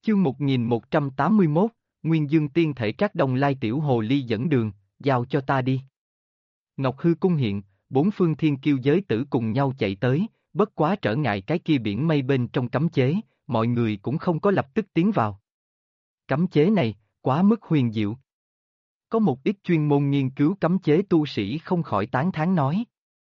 Chương 1181, Nguyên Dương tiên thể Trác Đông Lai tiểu hồ ly dẫn đường, giao cho ta đi. Ngọc Hư cung hiện, bốn phương thiên kiêu giới tử cùng nhau chạy tới, bất quá trở ngại cái kia biển mây bên trong cấm chế, mọi người cũng không có lập tức tiến vào. Cấm chế này, quá mức huyền diệu. Có một ít chuyên môn nghiên cứu cấm chế tu sĩ không khỏi tán thán nói.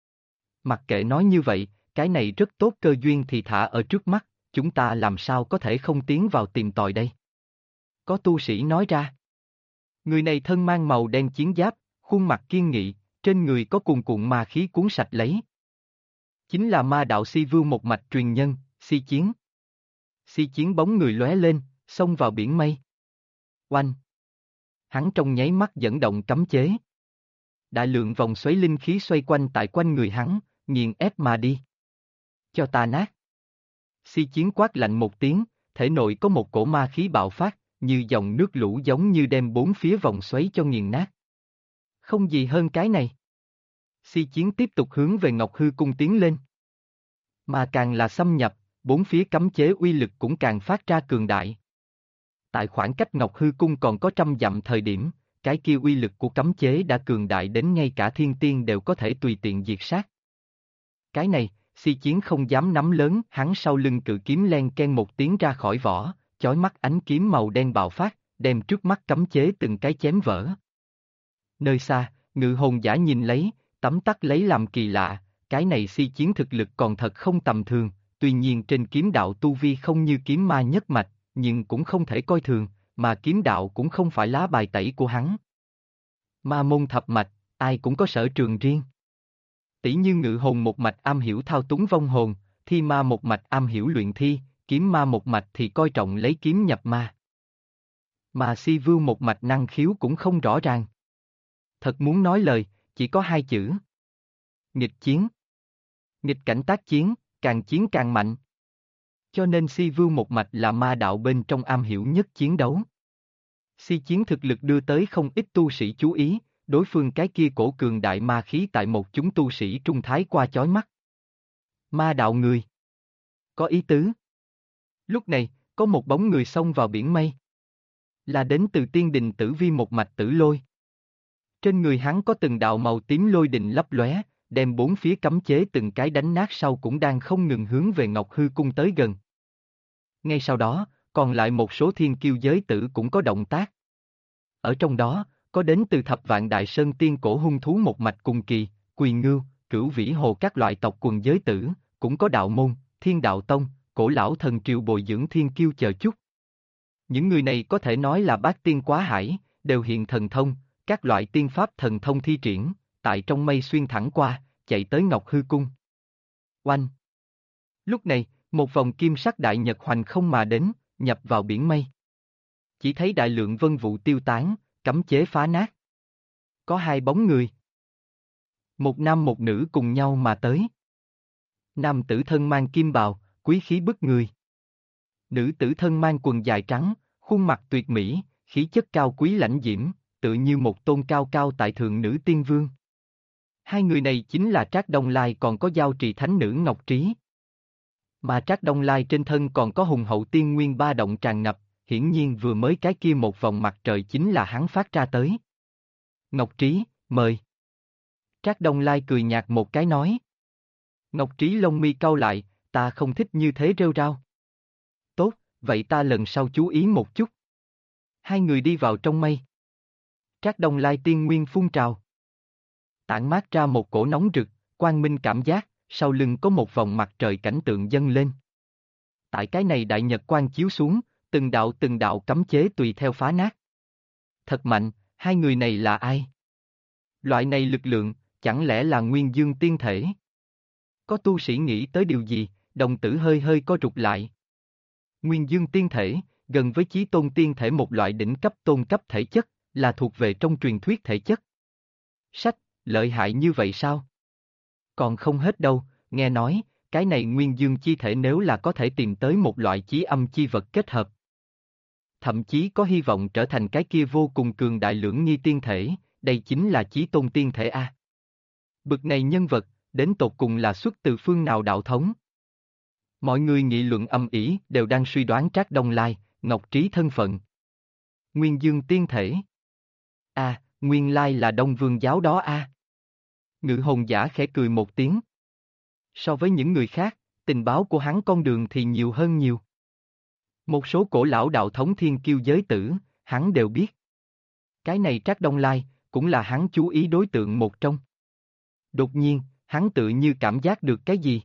Mặc kệ nói như vậy, cái này rất tốt cơ duyên thì thả ở trước mắt, chúng ta làm sao có thể không tiến vào tìm tòi đây? Có tu sĩ nói ra. Người này thân mang màu đen chiến giáp, khuôn mặt kiên nghị, trên người có cuồn cuộn ma khí cuốn sạch lấy. Chính là ma đạo Si Vưu một mạch truyền nhân, Si Chiến. Si Chiến bóng người lóe lên, xông vào biển mây. Oanh! Hắn trong nháy mắt dẫn động cấm chế. Đại lượng vòng xoáy linh khí xoay quanh tại quanh người hắn, nghiền ép mà đi. Cho ta nát. Si Chiến quát lạnh một tiếng, thể nội có một cổ ma khí bạo phát, như dòng nước lũ giống như đem bốn phía vòng xoáy cho nghiền nát. Không gì hơn cái này. Si Chiến tiếp tục hướng về Ngọc Hư cung tiến lên. Mà càng là xâm nhập, bốn phía cấm chế uy lực cũng càng phát ra cường đại. Tại khoảng cách Ngọc Hư cung còn có 100 dặm thời điểm, cái kia uy lực của cấm chế đã cường đại đến ngay cả thiên tiên đều có thể tùy tiện diệt sát. Cái này, Si Chiến không dám nắm lớn, hắn sau lưng cự kiếm len ken một tiếng ra khỏi vỏ, chói mắt ánh kiếm màu đen bạo phát, đem trước mắt cấm chế từng cái chém vỡ. Nơi xa, Ngự Hồn Giả nhìn lấy, tấm tắc lấy làm kỳ lạ, cái này Si Chiến thực lực còn thật không tầm thường, tuy nhiên trên kiếm đạo tu vi không như kiếm ma nhất mạch, nhưng cũng không thể coi thường, mà kiếm đạo cũng không phải lá bài tẩy của hắn. Ma môn thập mạch, ai cũng có sở trường riêng. Tỷ như Ngự Hồn một mạch am hiểu thao túng vong hồn, Thi Ma một mạch am hiểu luyện thi, Kiếm Ma một mạch thì coi trọng lấy kiếm nhập ma. Mà Si Vưu một mạch năng khiếu cũng không rõ ràng. Thật muốn nói lời, chỉ có hai chữ. Nghịch chiến. Nghịch cảnh tác chiến, càng chiến càng mạnh. Cho nên Si Vưu một mạch là ma đạo bên trong am hiểu nhất chiến đấu. Si Chiến thực lực đưa tới không ít tu sĩ chú ý, đối phương cái kia cổ cường đại ma khí tại một chúng tu sĩ trung thái qua chói mắt. Ma đạo người. Có ý tứ. Lúc này, có một bóng người xông vào biển mây. Là đến từ Tiên Đình Tử Vi một mạch Tử Lôi. Trên người hắn có từng đạo màu tím lôi đình lấp lóe, đem bốn phía cấm chế từng cái đánh nát sau cũng đang không ngừng hướng về Ngọc Hư cung tới gần. Ngay sau đó, còn lại một số thiên kiêu giới tử cũng có động tác. Ở trong đó, có đến từ Thập Vạn Đại Sơn tiên cổ hung thú một mạch cùng kỳ, Quỳ Ngưu, Cửu Vĩ Hồ các loại tộc quần giới tử, cũng có đạo môn, Thiên Đạo Tông, Cổ Lão Thần Triều bồi dưỡng thiên kiêu chờ chút. Những người này có thể nói là bát tiên quá hải, đều hiện thần thông, các loại tiên pháp thần thông thi triển, tại trong mây xuyên thẳng qua, chạy tới Ngọc Hư cung. Oanh! Lúc này, một vòng kim sắc đại nhật hoành không mà đến, nhập vào biển mây. Chỉ thấy đại lượng vân vụ tiêu tán, cấm chế phá nát. Có hai bóng người. Một nam một nữ cùng nhau mà tới. Nam tử thân mang kim bào, quý khí bức người. Nữ tử thân mang quần dài trắng, khuôn mặt tuyệt mỹ, khí chất cao quý lãnh diễm, tự như một tôn cao cao tại thượng nữ tiên vương. Hai người này chính là Trác Đông Lai còn có giao trì thánh nữ Ngọc Trí. Mà Trác Đông Lai trên thân còn có hùng hậu tiên nguyên ba động tràn ngập, hiển nhiên vừa mới cái kia một vòng mặt trời chính là hắn phát ra tới. Ngọc Trí, mời. Trác Đông Lai cười nhạt một cái nói. Ngọc Trí lông mi cau lại, ta không thích như thế rêu rao. Tốt, vậy ta lần sau chú ý một chút. Hai người đi vào trong mây. Trác Đông Lai tiên nguyên phun trào. Tản mát ra một cổ nóng rực, quang minh cảm giác, sau lưng có một vòng mặt trời cảnh tượng dâng lên. Tại cái này đại nhật quang chiếu xuống, từng đạo cấm chế tùy theo phá nát. Thật mạnh, hai người này là ai? Loại này lực lượng, chẳng lẽ là Nguyên Dương tiên thể? Có tu sĩ nghĩ tới điều gì, đồng tử hơi hơi co rụt lại. Nguyên Dương tiên thể, gần với Chí Tôn tiên thể một loại đỉnh cấp tôn cấp thể chất, là thuộc về trong truyền thuyết thể chất. Sách, lợi hại như vậy sao? Còn không hết đâu, nghe nói, cái này Nguyên Dương chi thể nếu là có thể tìm tới một loại chí âm chi vật kết hợp. Thậm chí có hy vọng trở thành cái kia vô cùng cường đại lưỡng nghi tiên thể, đây chính là Chí Tôn tiên thể A. Bực này nhân vật, đến tột cùng là xuất từ phương nào đạo thống? Mọi người nghị luận âm ỉ đều đang suy đoán Trác Đông Lai, Ngọc Trí thân phận. Nguyên Dương tiên thể. Nguyên lai là Đông Vương giáo đó a. Ngự hồn giả khẽ cười một tiếng. So với những người khác, tình báo của hắn con đường thì nhiều hơn nhiều. Một số cổ lão đạo thống thiên kiêu giới tử, hắn đều biết. Cái này Trác Đông Lai, cũng là hắn chú ý đối tượng một trong. Đột nhiên, hắn tự như cảm giác được cái gì.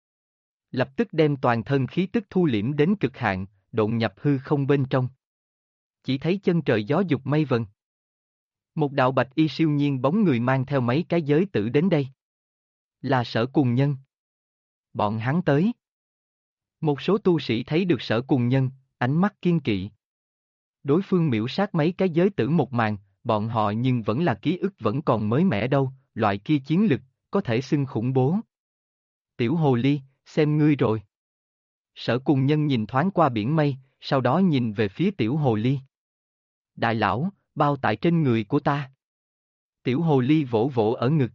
Lập tức đem toàn thân khí tức thu liễm đến cực hạn, độn nhập hư không bên trong. Chỉ thấy chân trời gió dục mây vần. Một đạo bạch y siêu nhiên bóng người mang theo mấy cái giới tử đến đây. Là Sở Cùng Nhân. Bọn hắn tới. Một số tu sĩ thấy được Sở Cùng Nhân, ánh mắt kiên kỵ. Đối phương miễu sát mấy cái giới tử một màn, bọn họ nhưng vẫn là ký ức vẫn còn mới mẻ đâu, loại kia chiến lực, có thể xưng khủng bố. Tiểu hồ ly, xem ngươi rồi. Sở Cùng Nhân nhìn thoáng qua biển mây, sau đó nhìn về phía tiểu hồ ly. Đại lão, bao tại trên người của ta. Tiểu hồ ly vỗ vỗ ở ngực.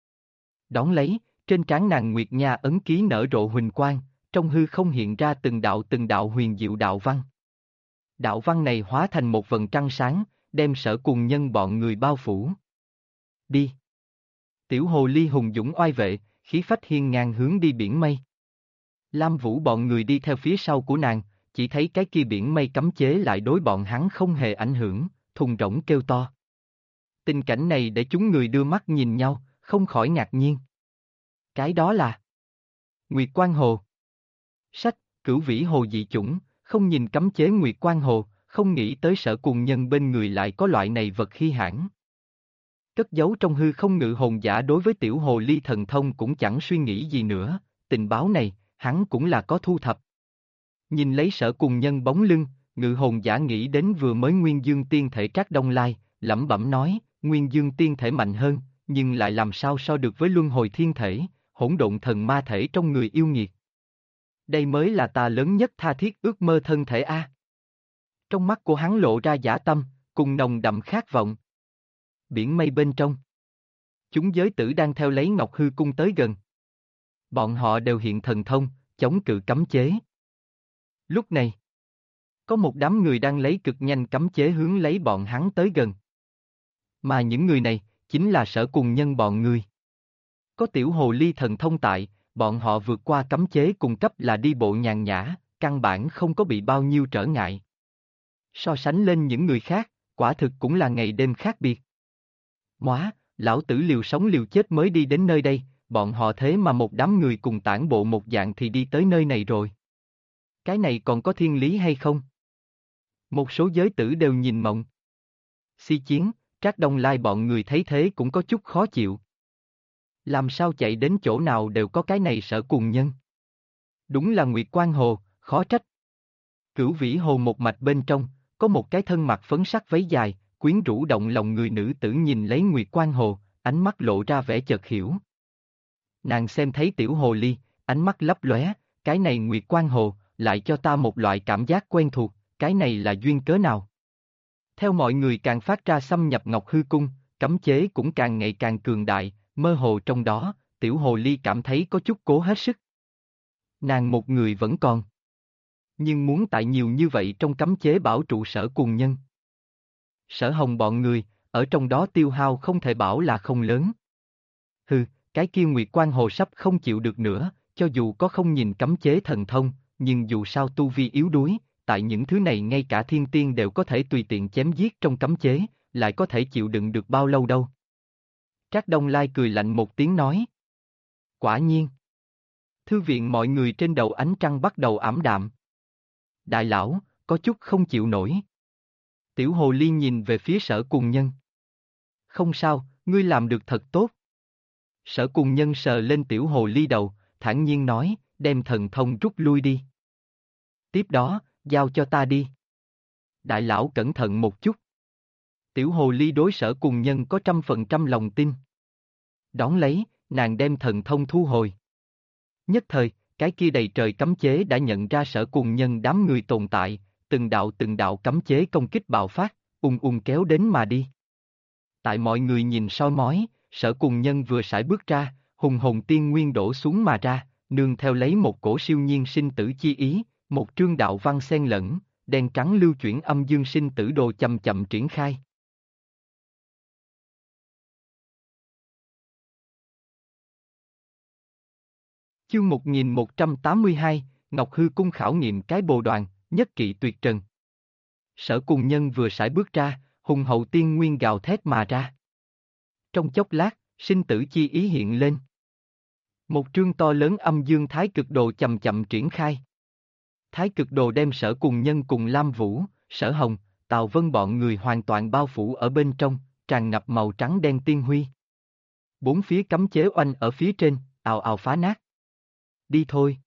Đón lấy, trên trán nàng Nguyệt Nha ấn ký nở rộ huỳnh quang, trong hư không hiện ra từng đạo huyền diệu đạo văn. Đạo văn này hóa thành một vầng trăng sáng, đem Sở Cùng Nhân bọn người bao phủ. Đi. Tiểu hồ ly hùng dũng oai vệ, khí phách hiên ngang hướng đi biển mây. Lam Vũ bọn người đi theo phía sau của nàng, chỉ thấy cái kia biển mây cấm chế lại đối bọn hắn không hề ảnh hưởng, thùng rỗng kêu to. Tình cảnh này để chúng người đưa mắt nhìn nhau, không khỏi ngạc nhiên. Cái đó là Nguyệt Quang Hồ. Sách, Cửu Vĩ Hồ dị chủng, không nhìn cấm chế Nguyệt Quang Hồ, không nghĩ tới Sở Cùng Nhân bên người lại có loại này vật hi hãn. Cất giấu trong hư không ngự hồn giả đối với tiểu hồ ly thần thông cũng chẳng suy nghĩ gì nữa, tình báo này, hắn cũng là có thu thập. Nhìn lấy Sở Cùng Nhân bóng lưng, ngự hồn giả nghĩ đến vừa mới Nguyên Dương tiên thể Trác Đông Lai, lẩm bẩm nói, Nguyên Dương tiên thể mạnh hơn, nhưng lại làm sao so được với luân hồi thiên thể, hỗn độn thần ma thể trong người yêu nghiệt. Đây mới là ta lớn nhất tha thiết ước mơ thân thể a. Trong mắt của hắn lộ ra dã tâm, cùng nồng đậm khát vọng. Biển mây bên trong. Chúng giới tử đang theo lấy Ngọc Hư Cung tới gần. Bọn họ đều hiện thần thông, chống cự cấm chế. Lúc này, có một đám người đang lấy cực nhanh cấm chế hướng lấy bọn hắn tới gần. Mà những người này, chính là Sở Cùng Nhân bọn người. Có tiểu hồ ly thần thông tại, bọn họ vượt qua cấm chế cùng cấp là đi bộ nhàn nhã, căn bản không có bị bao nhiêu trở ngại. So sánh lên những người khác, quả thực cũng là ngày đêm khác biệt. Móa, lão tử liều sống liều chết mới đi đến nơi đây, bọn họ thế mà một đám người cùng tản bộ một dạng thì đi tới nơi này rồi. Cái này còn có thiên lý hay không? Một số giới tử đều nhìn mộng. Si Chiến, Trác Đông Lai bọn người thấy thế cũng có chút khó chịu. Làm sao chạy đến chỗ nào đều có cái này Sở Cùng Nhân. Đúng là Nguyệt Quang Hồ, khó trách. Cửu Vĩ Hồ một mạch bên trong, có một cái thân mặc phấn sắc váy dài, quyến rũ động lòng người nữ tử nhìn lấy Nguyệt Quang Hồ, ánh mắt lộ ra vẻ chợt hiểu. Nàng xem thấy tiểu hồ ly, ánh mắt lấp lóe, cái này Nguyệt Quang Hồ, lại cho ta một loại cảm giác quen thuộc, cái này là duyên cớ nào? Theo mọi người càng phát ra xâm nhập Ngọc Hư Cung, cấm chế cũng càng ngày càng cường đại, mơ hồ trong đó, tiểu hồ ly cảm thấy có chút cố hết sức. Nàng một người vẫn còn. Nhưng muốn tại nhiều như vậy trong cấm chế bảo trụ Sở Cùng Nhân. Sở Hồng bọn người, ở trong đó tiêu hao không thể bảo là không lớn. Hừ, cái kia Nguyệt Quang Hồ sắp không chịu được nữa, cho dù có không nhìn cấm chế thần thông, nhưng dù sao tu vi yếu đuối, tại những thứ này ngay cả thiên tiên đều có thể tùy tiện chém giết trong cấm chế, lại có thể chịu đựng được bao lâu đâu. Trác Đông Lai cười lạnh một tiếng nói. Quả nhiên. Thư viện mọi người trên đầu ánh trăng bắt đầu ảm đạm. Đại lão, có chút không chịu nổi. Tiểu hồ ly nhìn về phía Sở Cùng Nhân. Không sao, ngươi làm được thật tốt. Sở Cùng Nhân sờ lên tiểu hồ ly đầu, thản nhiên nói, đem thần thông rút lui đi. Tiếp đó, giao cho ta đi. Đại lão cẩn thận một chút. Tiểu hồ ly đối Sở Cùng Nhân có 100% lòng tin. Đón lấy, nàng đem thần thông thu hồi. Nhất thời, cái kia đầy trời cấm chế đã nhận ra Sở Cùng Nhân đám người tồn tại, từng đạo cấm chế công kích bạo phát, kéo đến mà đi. Tại mọi người nhìn soi mói, Sở Cùng Nhân vừa sải bước ra, hùng hồn tiên nguyên đổ xuống mà ra, nương theo lấy một cổ siêu nhiên sinh tử chi ý, một trương đạo văn xen lẫn, đen trắng lưu chuyển âm dương sinh tử đồ chậm chậm triển khai. Chương 1182, Ngọc Hư Cung khảo nghiệm cái bồ đoàn, nhất kỵ tuyệt trần. Sở Cùng Nhân vừa sải bước ra, hùng hậu tiên nguyên gào thét mà ra. Trong chốc lát, sinh tử chi ý hiện lên. Một trương to lớn âm dương thái cực đồ chậm chậm triển khai. Thái cực đồ đem Sở Cùng Nhân cùng Lam Vũ, Sở Hồng, Tào Vân bọn người hoàn toàn bao phủ ở bên trong, tràn ngập màu trắng đen tiên huy. Bốn phía cấm chế oanh ở phía trên, ào ào phá nát. Đi thôi.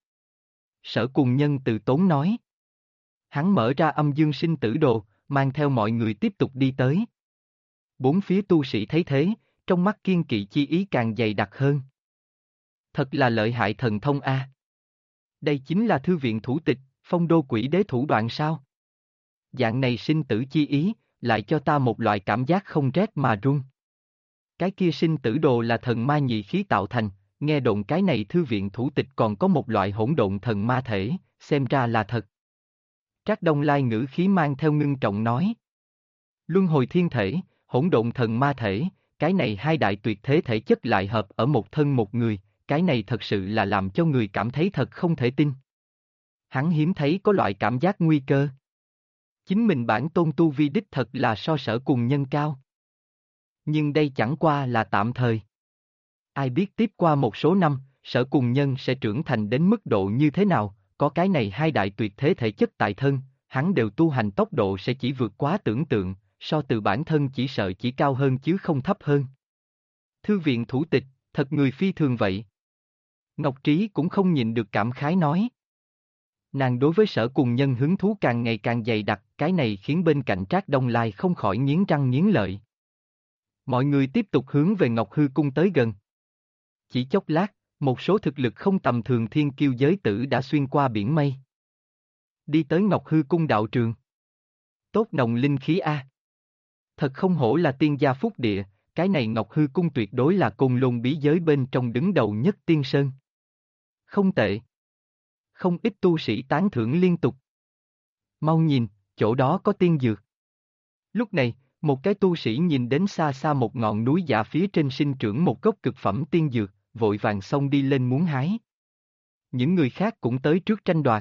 Sở Cùng Nhân từ tốn nói. Hắn mở ra âm dương sinh tử đồ, mang theo mọi người tiếp tục đi tới. Bốn phía tu sĩ thấy thế, trong mắt kiên kỵ chi ý càng dày đặc hơn. Thật là lợi hại thần thông a. Đây chính là thư viện thủ tịch, phong đô quỷ đế thủ đoạn sao? Dạng này sinh tử chi ý, lại cho ta một loại cảm giác không rét mà run. Cái kia sinh tử đồ là thần ma nhị khí tạo thành, nghe đồn cái này thư viện thủ tịch còn có một loại hỗn độn thần ma thể, xem ra là thật. Trác Đông Lai ngữ khí mang theo ngưng trọng nói. Luân hồi thiên thể, hỗn độn thần ma thể, cái này hai đại tuyệt thế thể chất lại hợp ở một thân một người, cái này thật sự là làm cho người cảm thấy thật không thể tin. Hắn hiếm thấy có loại cảm giác nguy cơ. Chính mình bản tôn tu vi đích thật là so Sở Cùng Nhân cao. Nhưng đây chẳng qua là tạm thời. Ai biết tiếp qua một số năm, Sở Cùng Nhân sẽ trưởng thành đến mức độ như thế nào, có cái này hai đại tuyệt thế thể chất tại thân, hắn đều tu hành tốc độ sẽ chỉ vượt quá tưởng tượng, so từ bản thân chỉ sợ chỉ cao hơn chứ không thấp hơn. Thư viện thủ tịch, thật người phi thường vậy. Ngọc Trí cũng không nhịn được cảm khái nói. Nàng đối với Sở Cùng Nhân hứng thú càng ngày càng dày đặc, cái này khiến bên cạnh Trác Đông Lai không khỏi nghiến răng nghiến lợi. Mọi người tiếp tục hướng về Ngọc Hư Cung tới gần. Chỉ chốc lát, một số thực lực không tầm thường thiên kiêu giới tử đã xuyên qua biển mây. Đi tới Ngọc Hư Cung đạo trường. Tốt nồng linh khí a. Thật không hổ là tiên gia phúc địa, cái này Ngọc Hư Cung tuyệt đối là côn lôn bí giới bên trong đứng đầu nhất tiên sơn. Không tệ. Không ít tu sĩ tán thưởng liên tục. Mau nhìn, chỗ đó có tiên dược. Lúc này, một cái tu sĩ nhìn đến xa xa một ngọn núi giả phía trên sinh trưởng một gốc cực phẩm tiên dược, vội vàng xông đi lên muốn hái. Những người khác cũng tới trước tranh đoạt.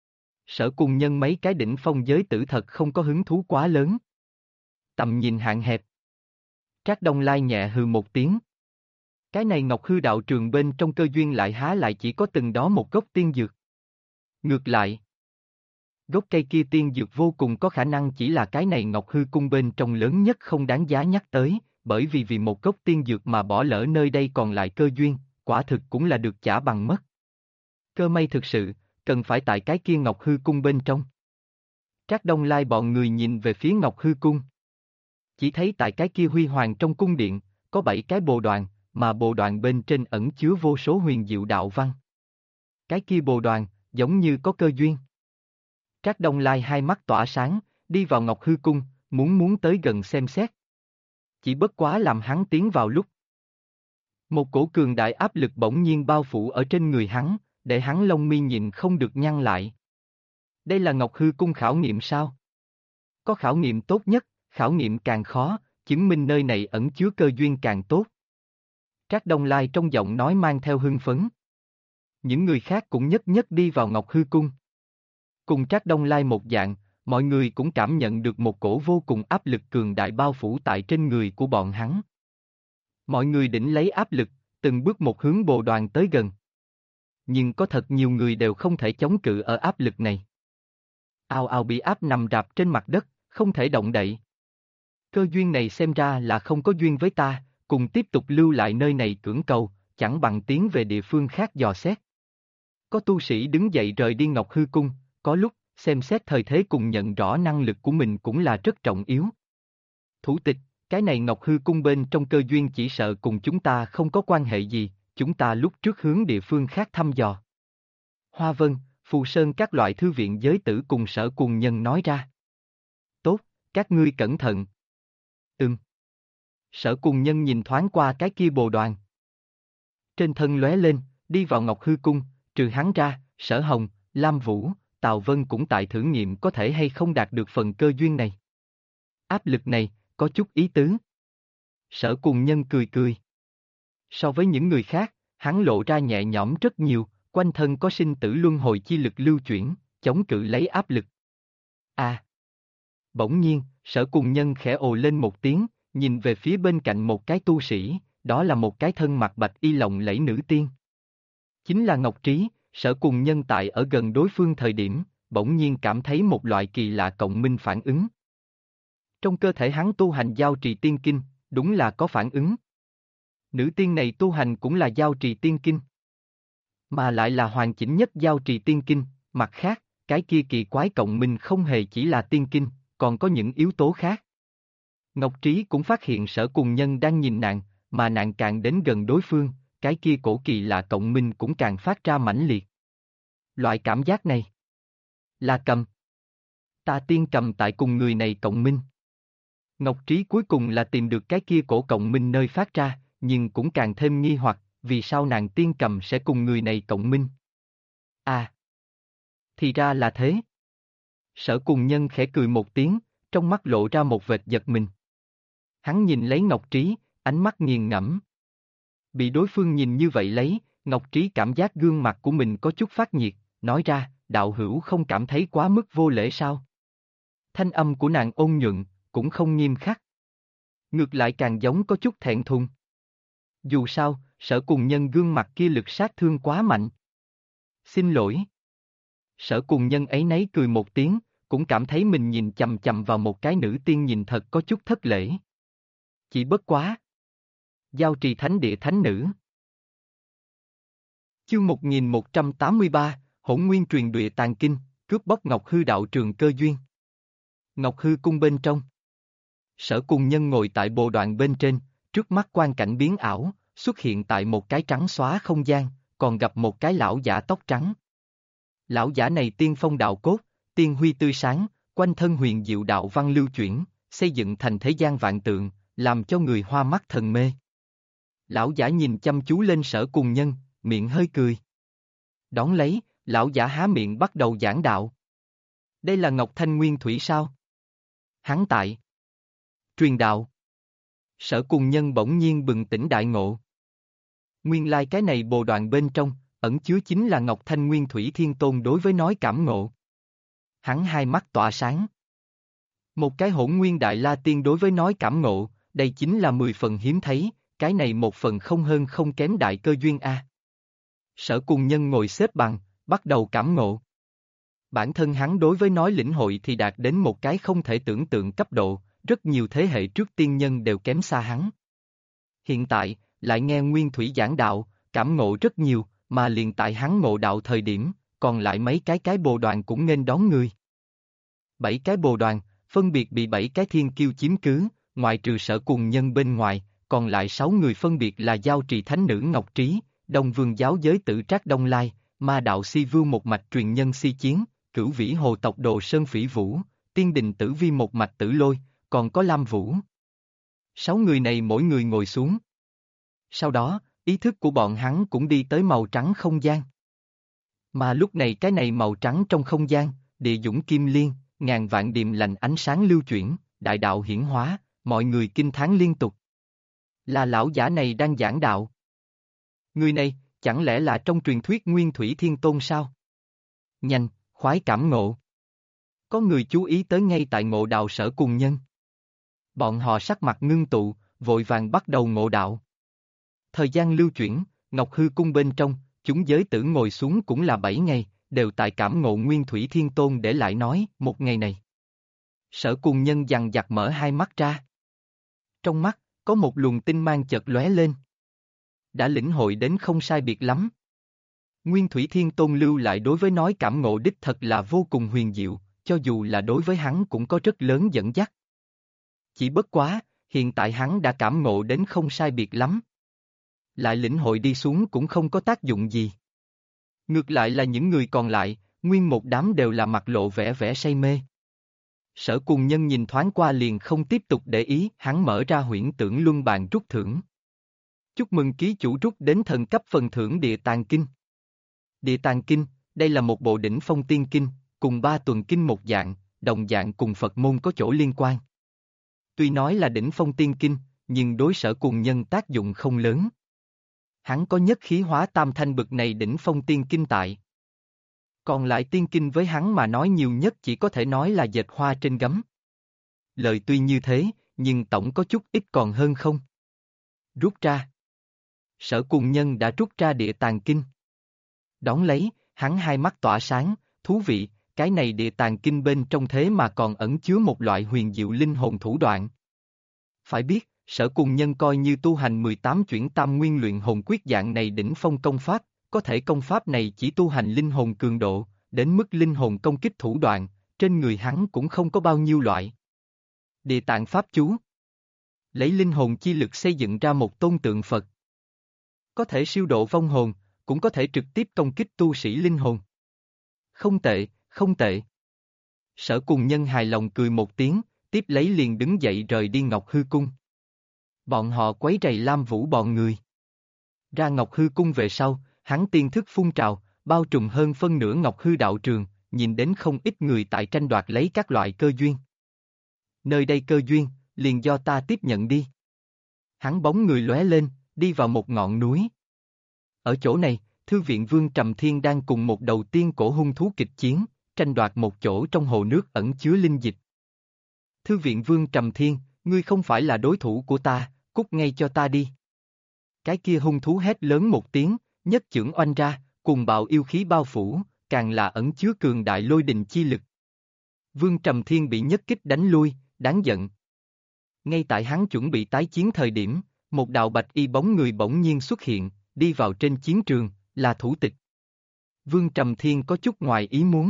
Sở Cùng Nhân mấy cái đỉnh phong giới tử thật không có hứng thú quá lớn. Tầm nhìn hạn hẹp. Trác Đông Lai nhẹ hừ một tiếng. Cái này Ngọc Hư đạo trường bên trong cơ duyên lại há lại chỉ có từng đó một gốc tiên dược. Ngược lại, gốc cây kia tiên dược vô cùng có khả năng chỉ là cái này Ngọc Hư Cung bên trong lớn nhất không đáng giá nhắc tới, bởi vì một gốc tiên dược mà bỏ lỡ nơi đây còn lại cơ duyên, quả thực cũng là được trả bằng mất. Cơ may thực sự, cần phải tại cái kia Ngọc Hư Cung bên trong. Trác Đông Lai bọn người nhìn về phía Ngọc Hư Cung. Chỉ thấy tại cái kia huy hoàng trong cung điện, có 7 cái bồ đoàn, mà bồ đoàn bên trên ẩn chứa vô số huyền diệu đạo văn. Cái kia bồ đoàn, giống như có cơ duyên. Trác Đông Lai hai mắt tỏa sáng, đi vào Ngọc Hư Cung, muốn tới gần xem xét. Chỉ bất quá làm hắn tiến vào lúc. Một cổ cường đại áp lực bỗng nhiên bao phủ ở trên người hắn, để hắn lông mi nhìn không được nhăn lại. Đây là Ngọc Hư Cung khảo nghiệm sao? Có khảo nghiệm tốt nhất, khảo nghiệm càng khó, chứng minh nơi này ẩn chứa cơ duyên càng tốt. Trác Đông Lai trong giọng nói mang theo hưng phấn. Những người khác cũng nhất nhất đi vào Ngọc Hư Cung. Cùng Trác Đông Lai một dạng, mọi người cũng cảm nhận được một cổ vô cùng áp lực cường đại bao phủ tại trên người của bọn hắn. Mọi người đỉnh lấy áp lực, từng bước một hướng bồ đoàn tới gần. Nhưng có thật nhiều người đều không thể chống cự ở áp lực này. Ào ào bị áp nằm rạp trên mặt đất, không thể động đậy. Cơ duyên này xem ra là không có duyên với ta, cùng tiếp tục lưu lại nơi này cưỡng cầu, chẳng bằng tiến về địa phương khác dò xét. Có tu sĩ đứng dậy rời đi Ngọc Hư Cung, có lúc, xem xét thời thế cùng nhận rõ năng lực của mình cũng là rất trọng yếu. Thủ tịch, cái này Ngọc Hư Cung bên trong cơ duyên chỉ sợ cùng chúng ta không có quan hệ gì, chúng ta lúc trước hướng địa phương khác thăm dò. Hoa Vân, Phù Sơn các loại thư viện giới tử cùng Sở Cùng Nhân nói ra. Tốt, các ngươi cẩn thận. Sở Cùng Nhân nhìn thoáng qua cái kia bồ đoàn. Trên thân lóe lên, đi vào Ngọc Hư Cung, trừ hắn ra, Sở Hồng, Lam Vũ, Tào Vân cũng tại thử nghiệm có thể hay không đạt được phần cơ duyên này. Áp lực này, có chút ý tứ. Sở Cùng Nhân cười cười. So với những người khác, hắn lộ ra nhẹ nhõm rất nhiều, quanh thân có sinh tử luân hồi chi lực lưu chuyển, chống cự lấy áp lực. À! Bỗng nhiên, Sở Cùng Nhân khẽ ồ lên một tiếng, nhìn về phía bên cạnh một cái tu sĩ, đó là một cái thân mặc bạch y lộng lẫy nữ tiên. Chính là Ngọc Trí. Sở Cùng Nhân tại ở gần đối phương thời điểm, bỗng nhiên cảm thấy một loại kỳ lạ cộng minh phản ứng. Trong cơ thể hắn tu hành giao trì tiên kinh, đúng là có phản ứng. Nữ tiên này tu hành cũng là giao trì tiên kinh. Mà lại là hoàn chỉnh nhất giao trì tiên kinh, mặt khác, cái kia kỳ quái cộng minh không hề chỉ là tiên kinh, còn có những yếu tố khác. Ngọc Trí cũng phát hiện Sở Cùng Nhân đang nhìn nàng, mà nàng càng đến gần đối phương, cái kia cổ kỳ lạ cộng minh cũng càng phát ra mãnh liệt. Loại cảm giác này là cầm. Ta tiên cầm tại cùng người này cộng minh. Ngọc Trí cuối cùng là tìm được cái kia cổ cộng minh nơi phát ra, nhưng cũng càng thêm nghi hoặc, vì sao nàng tiên cầm sẽ cùng người này cộng minh. À! Thì ra là thế. Sở Cùng Nhân khẽ cười một tiếng, trong mắt lộ ra một vệt giật mình. Hắn nhìn lấy Ngọc Trí, ánh mắt nghiền ngẫm. Bị đối phương nhìn như vậy lấy, Ngọc Trí cảm giác gương mặt của mình có chút phát nhiệt, nói ra, đạo hữu không cảm thấy quá mức vô lễ sao? Thanh âm của nàng ôn nhuận, cũng không nghiêm khắc. Ngược lại càng giống có chút thẹn thùng. Dù sao, Sở Cùng Nhân gương mặt kia lực sát thương quá mạnh. Xin lỗi. Sở Cùng Nhân ấy nấy cười một tiếng, cũng cảm thấy mình nhìn chằm chằm vào một cái nữ tiên nhìn thật có chút thất lễ. Chỉ bất quá. Giao trì thánh địa thánh nữ. Chương 1183, Hỗn Nguyên truyền địa tàn kinh, cướp bóc Ngọc Hư đạo trường cơ duyên. Ngọc Hư cung bên trong. Sở Cùng Nhân ngồi tại bồ đoạn bên trên, trước mắt quang cảnh biến ảo, xuất hiện tại một cái trắng xóa không gian, còn gặp một cái lão giả tóc trắng. Lão giả này tiên phong đạo cốt, tiên huy tươi sáng, quanh thân huyền diệu đạo văn lưu chuyển, xây dựng thành thế gian vạn tượng, làm cho người hoa mắt thần mê. Lão giả nhìn chăm chú lên Sở Cùng Nhân, miệng hơi cười. Đón lấy, lão giả há miệng bắt đầu giảng đạo. Đây là Ngọc Thanh Nguyên Thủy sao? Hắn tại truyền đạo. Sở Cùng Nhân bỗng nhiên bừng tỉnh đại ngộ. Nguyên lai cái này bồ đoạn bên trong, ẩn chứa chính là Ngọc Thanh Nguyên Thủy Thiên Tôn đối với nói cảm ngộ. Hắn hai mắt tỏa sáng. Một cái Hỗn Nguyên Đại La Tiên đối với nói cảm ngộ, đây chính là 10 phần hiếm thấy, cái này một phần không hơn không kém đại cơ duyên a. Sở Cùng Nhân ngồi xếp bằng, bắt đầu cảm ngộ. Bản thân hắn đối với nói lĩnh hội thì đạt đến một cái không thể tưởng tượng cấp độ, rất nhiều thế hệ trước tiên nhân đều kém xa hắn. Hiện tại, lại nghe Nguyên Thủy giảng đạo, cảm ngộ rất nhiều, mà liền tại hắn ngộ đạo thời điểm, còn lại mấy cái bồ đoàn cũng nghênh đón người. 7 cái bồ đoàn, phân biệt bị 7 cái thiên kiêu chiếm cứ, ngoại trừ Sở Cùng Nhân bên ngoài, còn lại 6 người phân biệt là Giao Trì Thánh Nữ Ngọc Trí, Đông Vương Giáo Giới Tử Trác Đông Lai, Ma Đạo Si Vưu một mạch truyền nhân Si Chiến, Cửu Vĩ Hồ tộc Đồ Sơn Phỉ Vũ, Tiên Đình Tử Vi một mạch Tử Lôi, còn có Lam Vũ. 6 người này mỗi người ngồi xuống. Sau đó, ý thức của bọn hắn cũng đi tới màu trắng không gian. Mà lúc này cái này màu trắng trong không gian, địa dũng kim liên, ngàn vạn điềm lành ánh sáng lưu chuyển, đại đạo hiển hóa, mọi người kinh thán liên tục. Là lão giả này đang giảng đạo. Người này, chẳng lẽ là trong truyền thuyết Nguyên Thủy Thiên Tôn sao? Nhanh, khoái cảm ngộ. Có người chú ý tới ngay tại ngộ đạo Sở Cùng Nhân. Bọn họ sắc mặt ngưng tụ, vội vàng bắt đầu ngộ đạo. Thời gian lưu chuyển, Ngọc Hư cung bên trong, chúng giới tử ngồi xuống cũng là 7 ngày, đều tại cảm ngộ Nguyên Thủy Thiên Tôn để lại nói, một ngày này. Sở Cùng Nhân dằn dặt mở hai mắt ra. Trong mắt, có một luồng tinh mang chợt lóe lên. Đã lĩnh hội đến không sai biệt lắm. Nguyên Thủy Thiên Tôn lưu lại đối với nói cảm ngộ đích thật là vô cùng huyền diệu, cho dù là đối với hắn cũng có rất lớn dẫn dắt. Chỉ bất quá, hiện tại hắn đã cảm ngộ đến không sai biệt lắm. Lại lĩnh hội đi xuống cũng không có tác dụng gì. Ngược lại là những người còn lại, nguyên một đám đều là mặt lộ vẻ vẻ say mê. Sở Cùng Nhân nhìn thoáng qua liền không tiếp tục để ý, hắn mở ra huyễn tưởng luân bàn rút thưởng. Chúc mừng ký chủ rút đến thần cấp phần thưởng Địa Tàng Kinh. Địa Tàng Kinh, đây là một bộ đỉnh phong tiên kinh, cùng ba tuần kinh một dạng, đồng dạng cùng Phật môn có chỗ liên quan. Tuy nói là đỉnh phong tiên kinh, nhưng đối Sở Cùng Nhân tác dụng không lớn. Hắn có nhất khí hóa tam thanh bực này đỉnh phong tiên kinh tại. Còn lại tiên kinh với hắn mà nói nhiều nhất chỉ có thể nói là dệt hoa trên gấm. Lời tuy như thế, nhưng tổng có chút ít còn hơn không. Rút ra. Sở Cùng Nhân đã rút ra địa tàng kinh. Đón lấy, hắn hai mắt tỏa sáng, thú vị, cái này địa tàng kinh bên trong thế mà còn ẩn chứa một loại huyền diệu linh hồn thủ đoạn. Phải biết, Sở Cùng Nhân coi như tu hành 18 chuyển tam nguyên luyện hồn quyết dạng này đỉnh phong công pháp, có thể công pháp này chỉ tu hành linh hồn cường độ, đến mức linh hồn công kích thủ đoạn, trên người hắn cũng không có bao nhiêu loại. Địa tạng pháp chú. Lấy linh hồn chi lực xây dựng ra một tôn tượng Phật. Có thể siêu độ vong hồn, cũng có thể trực tiếp công kích tu sĩ linh hồn. Không tệ, không tệ. Sở Cùng Nhân hài lòng cười một tiếng, tiếp lấy liền đứng dậy rời đi Ngọc Hư Cung. Bọn họ quấy rầy Lam Vũ bọn người. Ra Ngọc Hư Cung về sau, hắn tiên thức phun trào, bao trùm hơn phân nửa Ngọc Hư đạo trường, nhìn đến không ít người tại tranh đoạt lấy các loại cơ duyên. Nơi đây cơ duyên, liền do ta tiếp nhận đi. Hắn bóng người lóe lên, đi vào một ngọn núi. Ở chỗ này, Thư viện Vương Trầm Thiên đang cùng một đầu tiên cổ hung thú kịch chiến, tranh đoạt một chỗ trong hồ nước ẩn chứa linh dịch. Thư viện Vương Trầm Thiên, ngươi không phải là đối thủ của ta, cút ngay cho ta đi. Cái kia hung thú hét lớn một tiếng, nhất chưởng oanh ra, cùng bạo yêu khí bao phủ, càng là ẩn chứa cường đại lôi đình chi lực. Vương Trầm Thiên bị nhất kích đánh lui, đáng giận. Ngay tại hắn chuẩn bị tái chiến thời điểm, một đạo bạch y bóng người bỗng nhiên xuất hiện, đi vào trên chiến trường, là thủ tịch. Vương Trầm Thiên có chút ngoài ý muốn.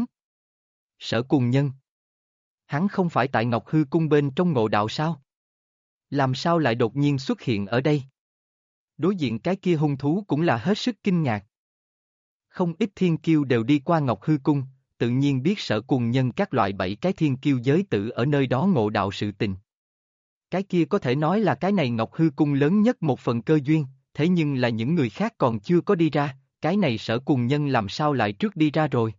Sở Cùng Nhân. Hắn không phải tại Ngọc Hư Cung bên trong ngộ đạo sao? Làm sao lại đột nhiên xuất hiện ở đây? Đối diện cái kia hung thú cũng là hết sức kinh ngạc. Không ít thiên kiêu đều đi qua Ngọc Hư Cung, tự nhiên biết Sở Cùng Nhân các loại 7 cái thiên kiêu giới tử ở nơi đó ngộ đạo sự tình. Cái kia có thể nói là cái này Ngọc Hư Cung lớn nhất một phần cơ duyên, thế nhưng là những người khác còn chưa có đi ra, cái này Sở Cùng Nhân làm sao lại trước đi ra rồi?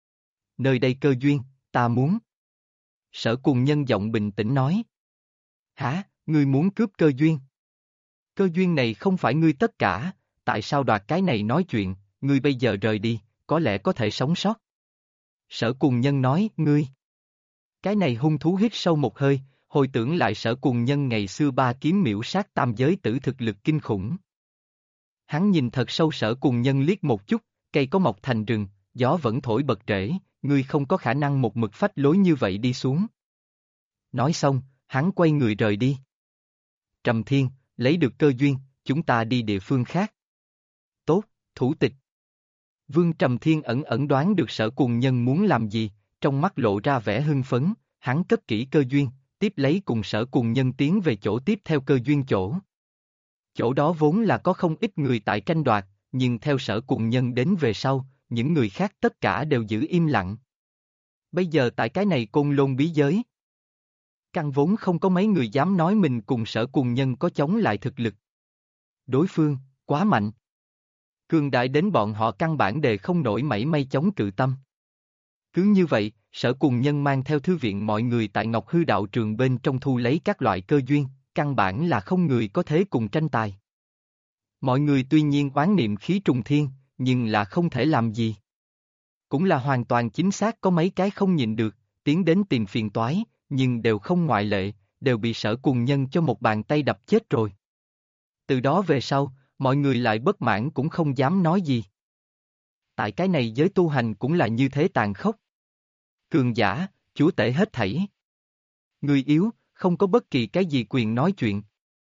Nơi đây cơ duyên, ta muốn. Sở Cùng Nhân giọng bình tĩnh nói. Hả, ngươi muốn cướp cơ duyên? Cơ duyên này không phải ngươi tất cả, tại sao đoạt cái này nói chuyện, ngươi bây giờ rời đi, có lẽ có thể sống sót. Sở Cùng Nhân nói, ngươi. Cái này hung thú hít sâu một hơi, hồi tưởng lại Sở Cùng Nhân ngày xưa ba kiếm miễu sát tam giới tử thực lực kinh khủng. Hắn nhìn thật sâu Sở Cùng Nhân liếc một chút, cây có mọc thành rừng, gió vẫn thổi bật rễ, ngươi không có khả năng một mực phách lối như vậy đi xuống. Nói xong, hắn quay người rời đi. Trầm Thiên, lấy được cơ duyên, chúng ta đi địa phương khác. Tốt, thủ tịch. Vương Trầm Thiên ẩn ẩn đoán được Sở Cùng Nhân muốn làm gì, trong mắt lộ ra vẻ hưng phấn, hắn cất kỹ cơ duyên, tiếp lấy cùng Sở Cùng Nhân tiến về chỗ tiếp theo cơ duyên chỗ. Chỗ đó vốn là có không ít người tại tranh đoạt, nhưng theo Sở Cùng Nhân đến về sau, những người khác tất cả đều giữ im lặng. Bây giờ tại cái này Côn Lôn bí giới, căn vốn không có mấy người dám nói mình cùng Sở Cùng Nhân có chống lại thực lực. Đối phương, quá mạnh. Cường đại đến bọn họ căn bản đề không nổi mảy may chống cự tâm. Cứ như vậy, Sở Cùng Nhân mang theo thư viện mọi người tại Ngọc Hư đạo trường bên trong thu lấy các loại cơ duyên, căn bản là không người có thế cùng tranh tài. Mọi người tuy nhiên oán niệm khí trùng thiên, nhưng là không thể làm gì. Cũng là hoàn toàn chính xác có mấy cái không nhịn được, tiến đến tìm phiền toái, nhưng đều không ngoại lệ, đều bị Sở Cùng Nhân cho một bàn tay đập chết rồi. Từ đó về sau, mọi người lại bất mãn cũng không dám nói gì. Tại cái này giới tu hành cũng là như thế tàn khốc. Cường giả, chúa tể hết thảy. Người yếu, không có bất kỳ cái gì quyền nói chuyện.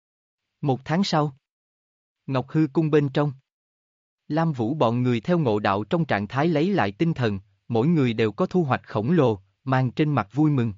Một tháng sau, Ngọc Hư Cung bên trong, Lam Vũ bọn người theo ngộ đạo trong trạng thái lấy lại tinh thần, mỗi người đều có thu hoạch khổng lồ, mang trên mặt vui mừng.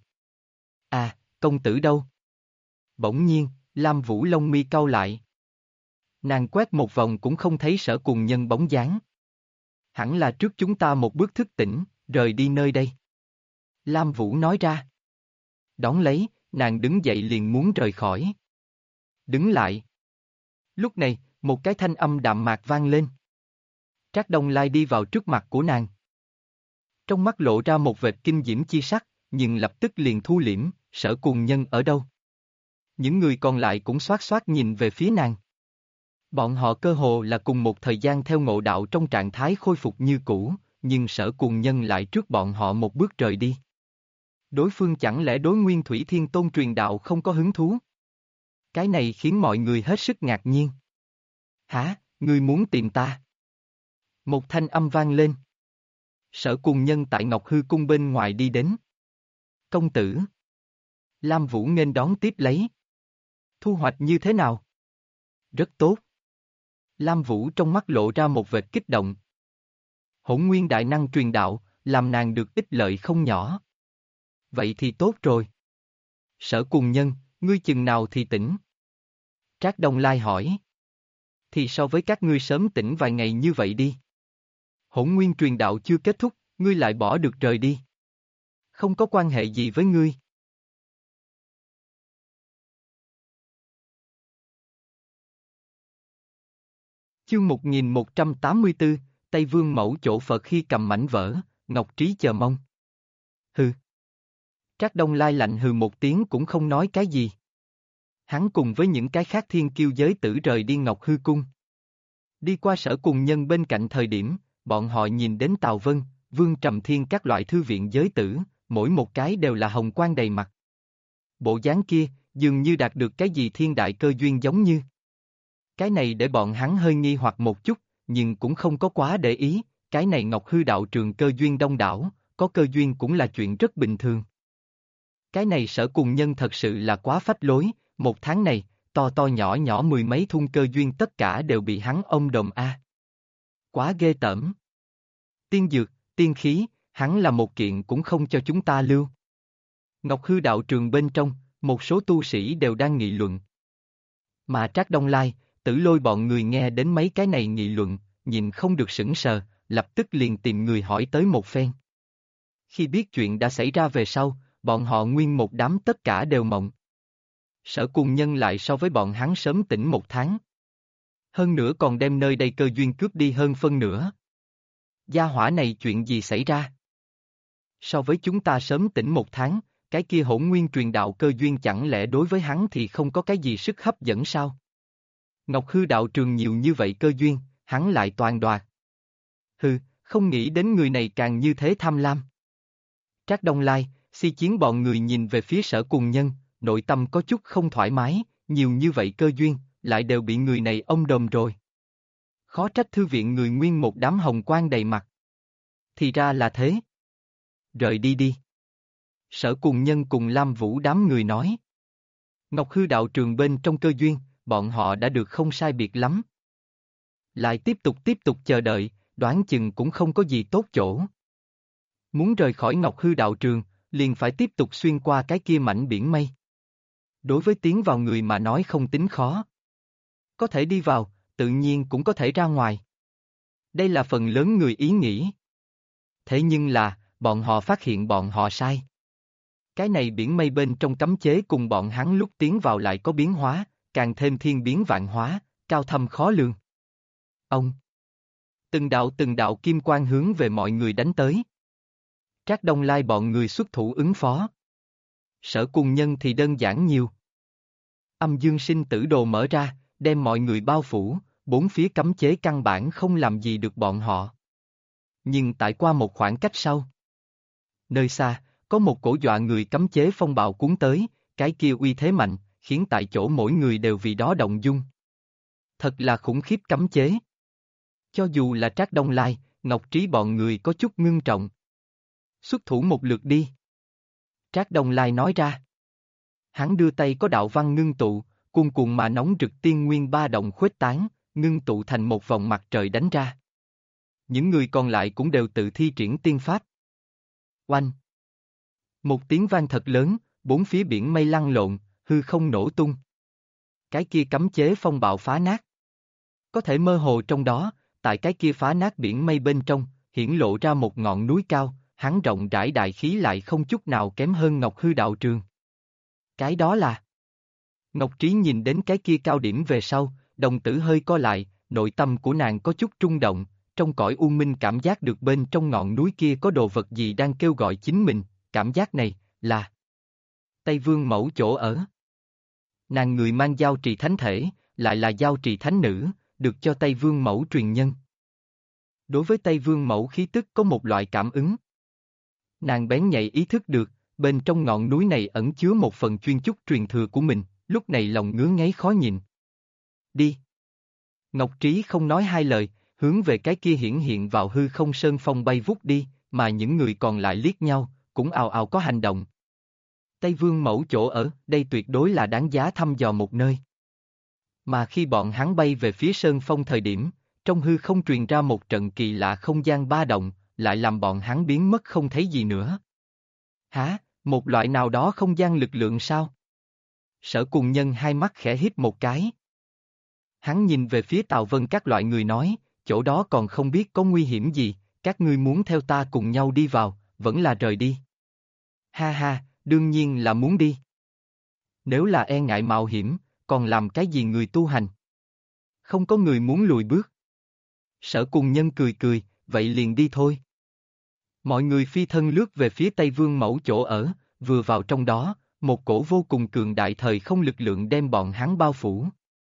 À, công tử đâu? Bỗng nhiên, Lam Vũ lông mi cau lại. Nàng quét một vòng cũng không thấy Sở Cùng Nhân bóng dáng. Hẳn là trước chúng ta một bước thức tỉnh, rời đi nơi đây. Lam Vũ nói ra. Đón lấy, nàng đứng dậy liền muốn rời khỏi. Đứng lại. Lúc này, một cái thanh âm đạm mạc vang lên. Trác Đông Lai đi vào trước mặt của nàng. Trong mắt lộ ra một vệt kinh diễm chi sắc, nhưng lập tức liền thu liễm, Sở Cuồng Nhân ở đâu? Những người còn lại cũng xoát xoát nhìn về phía nàng. Bọn họ cơ hồ là cùng một thời gian theo ngộ đạo trong trạng thái khôi phục như cũ, nhưng Sở Cuồng Nhân lại trước bọn họ một bước rời đi. Đối phương chẳng lẽ đối Nguyên Thủy Thiên Tôn truyền đạo không có hứng thú? Cái này khiến mọi người hết sức ngạc nhiên. Hả, ngươi muốn tìm ta? Một thanh âm vang lên. Sở Cuồng Nhân tại Ngọc Hư Cung bên ngoài đi đến. Công tử. Lam Vũ nghênh đón tiếp lấy. Thu hoạch như thế nào? Rất tốt. Lam Vũ trong mắt lộ ra một vệt kích động. Hỗn nguyên đại năng truyền đạo, làm nàng được ích lợi không nhỏ. Vậy thì tốt rồi. Sở Cuồng Nhân, ngươi chừng nào thì tỉnh? Trác Đông Lai hỏi. Thì so với các ngươi sớm tỉnh vài ngày như vậy đi. Hỗn nguyên truyền đạo chưa kết thúc, ngươi lại bỏ được rời đi. Không có quan hệ gì với ngươi. Chương 1184, Tây Vương Mẫu chỗ Phật khi cầm mảnh vỡ, Ngọc Trí chờ mong. Hừ. Trác Đông Lai lạnh hừ một tiếng cũng không nói cái gì. Hắn cùng với những cái khác thiên kiêu giới tử rời đi Ngọc Hư Cung. Đi qua Sở Cuồng Nhân bên cạnh thời điểm, bọn họ nhìn đến Tào Vân, Vương Trầm Thiên các loại thư viện giới tử, mỗi một cái đều là hồng quang đầy mặt. Bộ dáng kia, dường như đạt được cái gì thiên đại cơ duyên giống như. Cái này để bọn hắn hơi nghi hoặc một chút, nhưng cũng không có quá để ý, cái này Ngọc Hư đạo trường cơ duyên đông đảo, có cơ duyên cũng là chuyện rất bình thường. Cái này Sở Cuồng Nhân thật sự là quá phách lối, một tháng này, to to nhỏ nhỏ mười mấy thung cơ duyên tất cả đều bị hắn ôm đồm a. Quá ghê tởm. Tiên dược, tiên khí, hắn là một kiện cũng không cho chúng ta lưu. Ngọc Hư đạo trường bên trong, một số tu sĩ đều đang nghị luận. Mà Trác Đông Lai, Tử Lôi bọn người nghe đến mấy cái này nghị luận, nhìn không được sững sờ, lập tức liền tìm người hỏi tới một phen. Khi biết chuyện đã xảy ra về sau, bọn họ nguyên một đám tất cả đều mộng. Sở Cuồng Nhân lại so với bọn hắn sớm tỉnh một tháng. Hơn nữa còn đem nơi đây cơ duyên cướp đi hơn phân nửa. Gia hỏa này chuyện gì xảy ra? So với chúng ta sớm tỉnh một tháng, cái kia hỗn nguyên truyền đạo cơ duyên chẳng lẽ đối với hắn thì không có cái gì sức hấp dẫn sao? Ngọc Hư đạo trường nhiều như vậy cơ duyên, hắn lại toàn đoạt. Hừ, không nghĩ đến người này càng như thế tham lam. Trác Đông Lai, Si Chiến bọn người nhìn về phía Sở Cuồng Nhân, nội tâm có chút không thoải mái, nhiều như vậy cơ duyên, lại đều bị người này ôm đồm rồi. Khó trách thư viện người nguyên một đám hồng quang đầy mặt. Thì ra là thế. Rời đi đi. Sở Cuồng Nhân cùng Lam Vũ đám người nói. Ngọc Hư đạo trường bên trong cơ duyên, bọn họ đã được không sai biệt lắm. Lại tiếp tục chờ đợi, đoán chừng cũng không có gì tốt chỗ. Muốn rời khỏi Ngọc Hư đạo trường, liền phải tiếp tục xuyên qua cái kia mảnh biển mây. Đối với tiến vào người mà nói không tính khó. Có thể đi vào, tự nhiên cũng có thể ra ngoài. Đây là phần lớn người ý nghĩ. Thế nhưng là, bọn họ phát hiện bọn họ sai. Cái này biển mây bên trong cấm chế cùng bọn hắn lúc tiến vào lại có biến hóa, càng thêm thiên biến vạn hóa, cao thâm khó lường. Ông! Từng đạo kim quang hướng về mọi người đánh tới. Trác Đông Lai bọn người xuất thủ ứng phó. Sở Cuồng Nhân thì đơn giản nhiều. Âm dương sinh tử đồ mở ra, đem mọi người bao phủ, bốn phía cấm chế căn bản không làm gì được bọn họ. Nhưng tại qua một khoảng cách sau. Nơi xa, có một cổ dọa người cấm chế phong bạo cuốn tới, cái kia uy thế mạnh, khiến tại chỗ mỗi người đều vì đó động dung. Thật là khủng khiếp cấm chế. Cho dù là Trác Đông Lai, Ngọc Trí bọn người có chút ngưng trọng. Xuất thủ một lượt đi. Trác Đông Lai nói ra. Hắn đưa tay có đạo văn ngưng tụ, cuồn cuộn mà nóng rực tiên nguyên ba động khuếch tán, ngưng tụ thành một vòng mặt trời đánh ra. Những người còn lại cũng đều tự thi triển tiên pháp. Oanh! Một tiếng vang thật lớn, bốn phía biển mây lăn lộn, hư không nổ tung. Cái kia cấm chế phong bạo phá nát. Có thể mơ hồ trong đó, tại cái kia phá nát biển mây bên trong, hiển lộ ra một ngọn núi cao, hắn rộng rãi đại khí lại không chút nào kém hơn Ngọc Hư đạo trường. Cái đó là... Ngọc Trí nhìn đến cái kia cao điểm về sau, đồng tử hơi co lại, nội tâm của nàng có chút rung động, trong cõi u minh cảm giác được bên trong ngọn núi kia có đồ vật gì đang kêu gọi chính mình, cảm giác này, là Tây Vương Mẫu chỗ ở. Nàng người mang giao trì thánh thể, lại là giao trì thánh nữ, được cho Tây Vương Mẫu truyền nhân. Đối với Tây Vương Mẫu khí tức có một loại cảm ứng. Nàng bén nhạy ý thức được, bên trong ngọn núi này ẩn chứa một phần chuyên chúc truyền thừa của mình, lúc này lòng ngứa ngáy khó nhịn. Đi. Ngọc Trí không nói hai lời, hướng về cái kia hiển hiện vào hư không sơn phong bay vút đi, mà những người còn lại liếc nhau, cũng ào ào có hành động. Tây Vương Mẫu chỗ ở, đây tuyệt đối là đáng giá thăm dò một nơi. Mà khi bọn hắn bay về phía sơn phong thời điểm, trong hư không truyền ra một trận kỳ lạ không gian ba động, lại làm bọn hắn biến mất không thấy gì nữa. Hả, một loại nào đó không gian lực lượng sao? Sở Cùng Nhân hai mắt khẽ híp một cái. Hắn nhìn về phía Tào Vân các loại người nói, chỗ đó còn không biết có nguy hiểm gì, các ngươi muốn theo ta cùng nhau đi vào, vẫn là rời đi. Ha ha, đương nhiên là muốn đi. Nếu là e ngại mạo hiểm, còn làm cái gì người tu hành? Không có người muốn lùi bước. Sở Cùng Nhân cười cười, vậy liền đi thôi. Mọi người phi thân lướt về phía Tây Vương Mẫu chỗ ở, vừa vào trong đó, một cổ vô cùng cường đại thời không lực lượng đem bọn hắn bao phủ.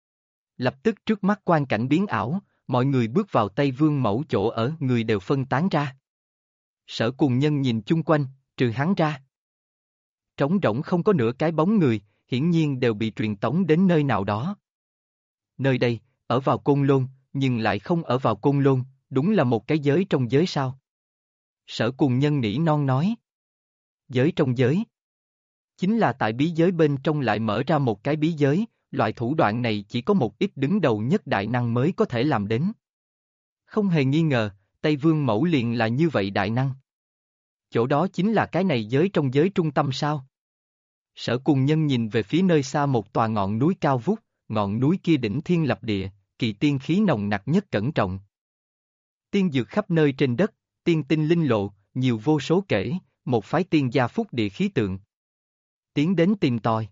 Lập tức trước mắt quang cảnh biến ảo, mọi người bước vào Tây Vương Mẫu chỗ ở, người đều phân tán ra. Sở Cùng Nhân nhìn chung quanh, trừ hắn ra. Trống rỗng không có nửa cái bóng người, hiển nhiên đều bị truyền tống đến nơi nào đó. Nơi đây, ở vào Côn Lôn, nhưng lại không ở vào Côn Lôn, đúng là một cái giới trong giới sao. Sở Cùng Nhân nỉ non nói. Giới trong giới. Chính là tại bí giới bên trong lại mở ra một cái bí giới, loại thủ đoạn này chỉ có một ít đứng đầu nhất đại năng mới có thể làm đến. Không hề nghi ngờ, Tây Vương Mẫu liền là như vậy đại năng. Chỗ đó chính là cái này giới trong giới trung tâm sao? Sở Cùng Nhân nhìn về phía nơi xa một tòa ngọn núi cao vút, ngọn núi kia đỉnh thiên lập địa, kỳ tiên khí nồng nặc nhất cẩn trọng. Tiên dược khắp nơi trên đất, tiên tinh linh lộ, nhiều vô số kể, một phái tiên gia phúc địa khí tượng. Tiến đến tìm tòi.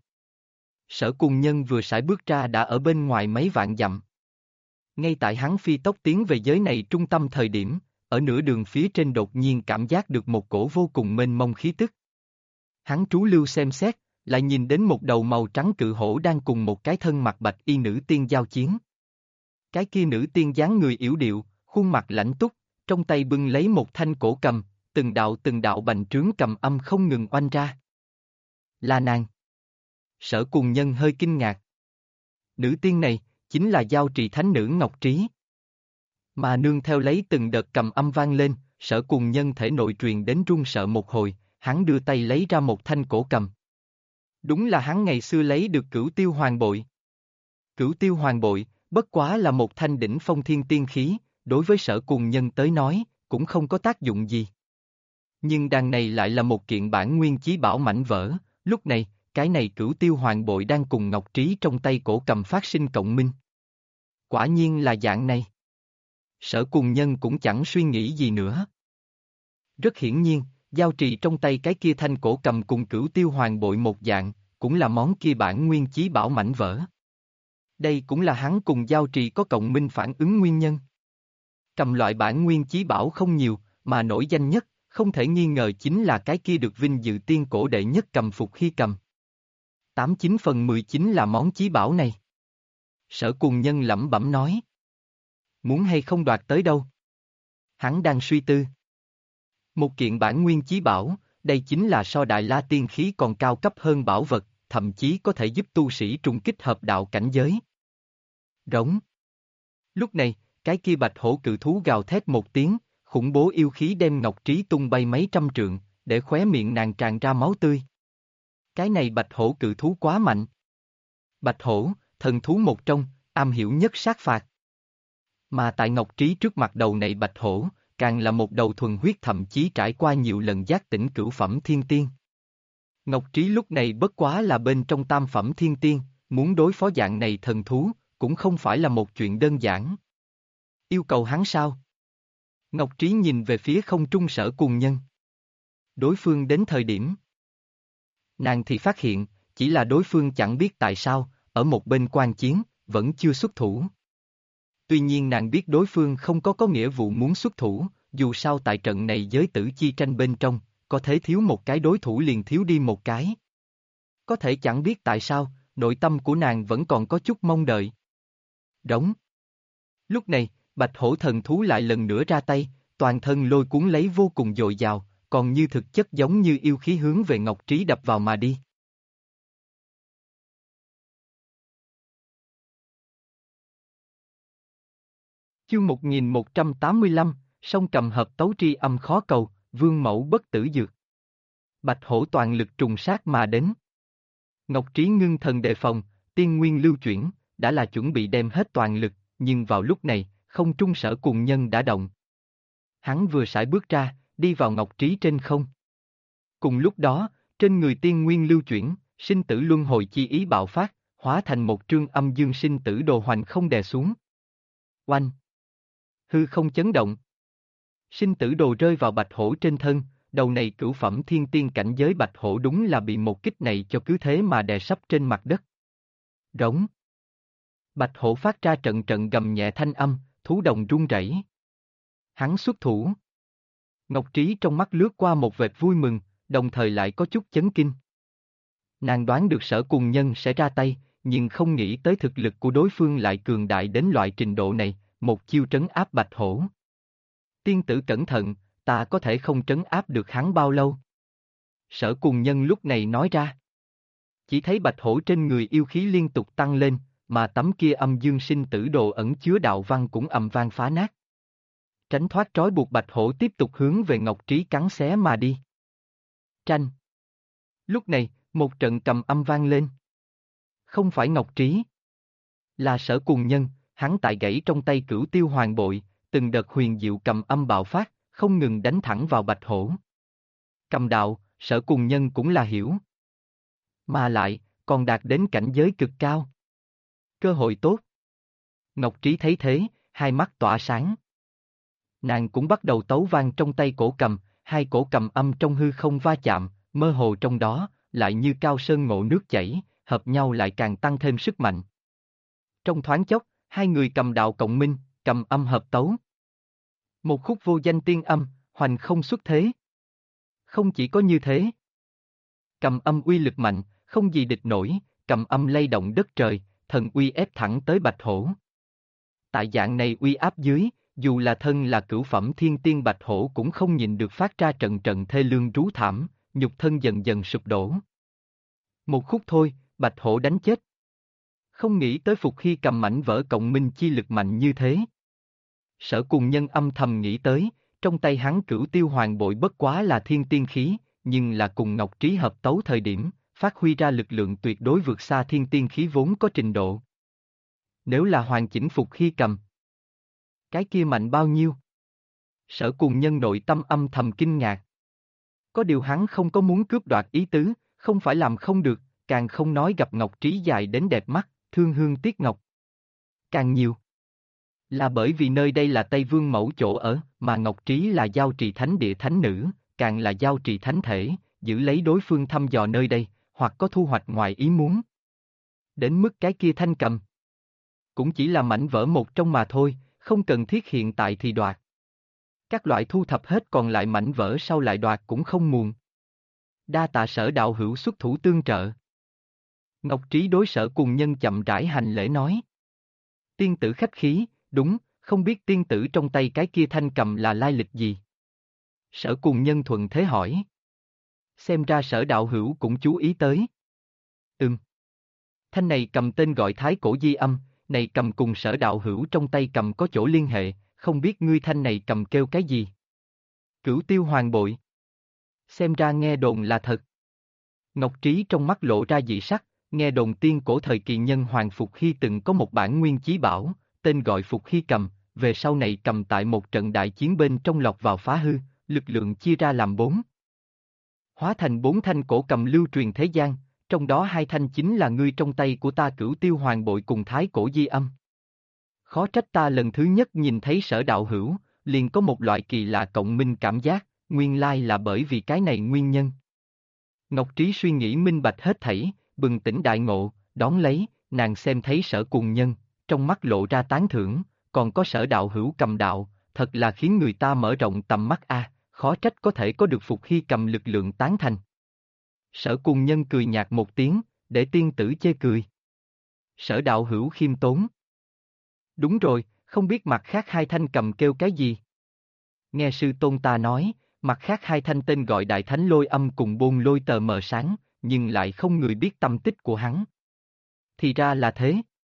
Sở Cùng Nhân vừa sải bước ra đã ở bên ngoài mấy vạn dặm. Ngay tại hắn phi tốc tiến về giới này trung tâm thời điểm, ở nửa đường phía trên đột nhiên cảm giác được một cổ vô cùng mênh mông khí tức. Hắn trú lưu xem xét, lại nhìn đến một đầu màu trắng cự hổ đang cùng một cái thân mặc bạch y nữ tiên giao chiến. Cái kia nữ tiên dáng người yểu điệu, khuôn mặt lãnh túc, trong tay bưng lấy một thanh cổ cầm, từng đạo bành trướng cầm âm không ngừng oanh ra. Là nàng. Sở Cùng Nhân hơi kinh ngạc. Nữ tiên này, chính là giao trì thánh nữ Ngọc Trí. Mà nương theo lấy từng đợt cầm âm vang lên, Sở Cùng Nhân thể nội truyền đến run sợ một hồi, hắn đưa tay lấy ra một thanh cổ cầm. Đúng là hắn ngày xưa lấy được Cửu Tiêu Hoàng Bội. Cửu Tiêu Hoàng Bội, bất quá là một thanh đỉnh phong thiên tiên khí, đối với Sở Cùng Nhân tới nói, cũng không có tác dụng gì. Nhưng đàn này lại là một kiện bản nguyên chí bảo mảnh vỡ, lúc này, cái này Cửu Tiêu Hoàng Bội đang cùng Ngọc Trí trong tay cổ cầm phát sinh cộng minh. Quả nhiên là dạng này. Sở Cùng Nhân cũng chẳng suy nghĩ gì nữa. Rất hiển nhiên, giao trì trong tay cái kia thanh cổ cầm cùng Cửu Tiêu Hoàng Bội một dạng, cũng là món kia bản nguyên chí bảo mảnh vỡ. Đây cũng là hắn cùng giao trì có cộng minh phản ứng nguyên nhân. Cầm loại bản nguyên chí bảo không nhiều, mà nổi danh nhất, không thể nghi ngờ chính là cái kia được vinh dự tiên cổ đệ nhất cầm phục khi cầm. 89/19 là món chí bảo này. Sở Cùng Nhân lẩm bẩm nói. Muốn hay không đoạt tới đâu? Hắn đang suy tư. Một kiện bản nguyên chí bảo, đây chính là so Đại La tiên khí còn cao cấp hơn bảo vật, thậm chí có thể giúp tu sĩ trùng kích hợp đạo cảnh giới. Rống. Lúc này, cái kia bạch hổ cự thú gào thét một tiếng, khủng bố yêu khí đem Ngọc Trí tung bay mấy trăm trượng, để khóe miệng nàng tràn ra máu tươi. Cái này bạch hổ cự thú quá mạnh. Bạch hổ, thần thú một trong, am hiểu nhất sát phạt. Mà tại Ngọc Trí trước mặt đầu này bạch hổ, càng là một đầu thuần huyết thậm chí trải qua nhiều lần giác tỉnh cửu phẩm thiên tiên. Ngọc Trí lúc này bất quá là bên trong tam phẩm thiên tiên, muốn đối phó dạng này thần thú, cũng không phải là một chuyện đơn giản. Yêu cầu hắn sao? Ngọc Trí nhìn về phía không trung Sở Cùng Nhân. Đối phương đến thời điểm. Nàng thì phát hiện, chỉ là đối phương chẳng biết tại sao, ở một bên quan chiến, vẫn chưa xuất thủ. Tuy nhiên nàng biết đối phương không có nghĩa vụ muốn xuất thủ, dù sao tại trận này giới tử chi tranh bên trong, có thể thiếu một cái đối thủ liền thiếu đi một cái. Có thể chẳng biết tại sao, nội tâm của nàng vẫn còn có chút mong đợi. Đóng. Lúc này, bạch hổ thần thú lại lần nữa ra tay, toàn thân lôi cuốn lấy vô cùng dồi dào, còn như thực chất giống như yêu khí hướng về Ngọc Trí đập vào mà đi. Chương 1185, song cầm hợp tấu tri âm khó cầu, vương mẫu bất tử dược. Bạch hổ toàn lực trùng sát mà đến. Ngọc Trí ngưng thần đề phòng, tiên nguyên lưu chuyển, đã là chuẩn bị đem hết toàn lực, nhưng vào lúc này, không trung Sở Cùng Nhân đã động. Hắn vừa sải bước ra, đi vào Ngọc Trí trên không. Cùng lúc đó, trên người tiên nguyên lưu chuyển, sinh tử luân hồi chi ý bạo phát, hóa thành một trương âm dương sinh tử đồ hoành không đè xuống. Oanh! Hư không chấn động. Sinh tử đồ rơi vào bạch hổ trên thân, đầu này cửu phẩm thiên tiên cảnh giới bạch hổ đúng là bị một kích này cho cứ thế mà đè sấp trên mặt đất. Rống. Bạch hổ phát ra trận trận gầm nhẹ thanh âm, thú đồng run rẩy. Hắn xuất thủ. Ngọc Trí trong mắt lướt qua một vệt vui mừng, đồng thời lại có chút chấn kinh. Nàng đoán được Sở Cùng Nhân sẽ ra tay, nhưng không nghĩ tới thực lực của đối phương lại cường đại đến loại trình độ này, một chiêu trấn áp bạch hổ. Tiên tử cẩn thận, ta có thể không trấn áp được hắn bao lâu. Sở Cùng Nhân lúc này nói ra. Chỉ thấy bạch hổ trên người yêu khí liên tục tăng lên, mà tấm kia âm dương sinh tử đồ ẩn chứa đạo văn cũng ầm vang phá nát. Tránh thoát trói buộc bạch hổ tiếp tục hướng về Ngọc Trí cắn xé mà đi. Tranh. Lúc này, một trận cầm âm vang lên. Không phải Ngọc Trí, là Sở Cùng Nhân, hắn tại gãy trong tay Cửu Tiêu Hoàng Bội, từng đợt huyền diệu cầm âm bạo phát, không ngừng đánh thẳng vào bạch hổ. Cầm đạo, Sở Cùng Nhân cũng là hiểu. Mà lại, còn đạt đến cảnh giới cực cao. Cơ hội tốt. Ngọc Trí thấy thế, hai mắt tỏa sáng. Nàng cũng bắt đầu tấu vang trong tay cổ cầm, hai cổ cầm âm trong hư không va chạm, mơ hồ trong đó, lại như cao sơn ngộ nước chảy, hợp nhau lại càng tăng thêm sức mạnh. Trong thoáng chốc, hai người cầm đạo cộng minh, cầm âm hợp tấu. Một khúc vô danh tiên âm, hoành không xuất thế. Không chỉ có như thế. Cầm âm uy lực mạnh, không gì địch nổi, cầm âm lay động đất trời, thần uy ép thẳng tới bạch hổ. Tại dạng này uy áp dưới, dù là thân là cửu phẩm thiên tiên bạch hổ cũng không nhìn được phát ra trận trận thê lương rú thảm, nhục thân dần dần sụp đổ. Một khúc thôi, bạch hổ đánh chết. Không nghĩ tới Phục Hy cầm mảnh vỡ cộng minh chi lực mạnh như thế. Sở Cùng Nhân âm thầm nghĩ tới, trong tay hắn Cửu Tiêu Hoàng Bội bất quá là thiên tiên khí, nhưng là cùng Ngọc Trí hợp tấu thời điểm, phát huy ra lực lượng tuyệt đối vượt xa thiên tiên khí vốn có trình độ. Nếu là hoàn chỉnh Phục Hy cầm, cái kia mạnh bao nhiêu? Sở Cùng Nhân nội tâm âm thầm kinh ngạc. Có điều hắn không có muốn cướp đoạt ý tứ, không phải làm không được, càng không nói gặp Ngọc Trí dài đến đẹp mắt, thương hương tiếc ngọc. Càng nhiều là bởi vì nơi đây là Tây Vương mẫu chỗ ở, mà Ngọc Trí là giao trì thánh địa thánh nữ, càng là giao trì thánh thể, giữ lấy đối phương thăm dò nơi đây, hoặc có thu hoạch ngoài ý muốn. Đến mức cái kia thanh cầm, cũng chỉ là mảnh vỡ một trong mà thôi, không cần thiết hiện tại thì đoạt. Các loại thu thập hết còn lại mảnh vỡ sau lại đoạt cũng không muộn. Đa tạ Sở đạo hữu xuất thủ tương trợ. Ngọc Trí đối Sở Cùng Nhân chậm rãi hành lễ nói. Tiên tử khách khí, đúng, không biết tiên tử trong tay cái kia thanh cầm là lai lịch gì? Sở Cùng Nhân thuận thế hỏi. Xem ra Sở đạo hữu cũng chú ý tới. Thanh này cầm tên gọi Thái Cổ Di Âm, này cầm cùng Sở đạo hữu trong tay cầm có chỗ liên hệ, không biết ngươi thanh này cầm kêu cái gì? Cửu Tiêu Hoàng Bội. Xem ra nghe đồn là thật. Ngọc Trí trong mắt lộ ra dị sắc, nghe đồn tiên cổ thời kỳ nhân Hoàng Phục Hy từng có một bản nguyên chí bảo, tên gọi Phục Hy cầm, về sau này cầm tại một trận đại chiến bên trong lọt vào phá hư, lực lượng chia ra làm 4. Hóa thành 4 thanh cổ cầm lưu truyền thế gian, trong đó 2 thanh chính là ngươi trong tay của ta Cửu Tiêu Hoàng Bội cùng Thái Cổ Di Âm. Khó trách ta lần thứ nhất nhìn thấy Sở đạo hữu, liền có một loại kỳ lạ cộng minh cảm giác, nguyên lai là bởi vì cái này nguyên nhân. Ngọc Trí suy nghĩ minh bạch hết thảy, bừng tỉnh đại ngộ, đón lấy, nàng xem thấy Sở Cùng Nhân, trong mắt lộ ra tán thưởng, còn có Sở đạo hữu cầm đạo, thật là khiến người ta mở rộng tầm mắt a, khó trách có thể có được Phục Hy cầm lực lượng tán thành. Sở Cùng Nhân cười nhạt một tiếng, để tiên tử chê cười. Sở đạo hữu khiêm tốn. Đúng rồi, không biết mặt khác hai thanh cầm kêu cái gì? Nghe sư tôn ta nói, mặt khác hai thanh tên gọi Đại Thánh Lôi Âm cùng Bôn Lôi Tờ Mờ Sáng, nhưng lại không người biết tâm tích của hắn. Thì ra là thế.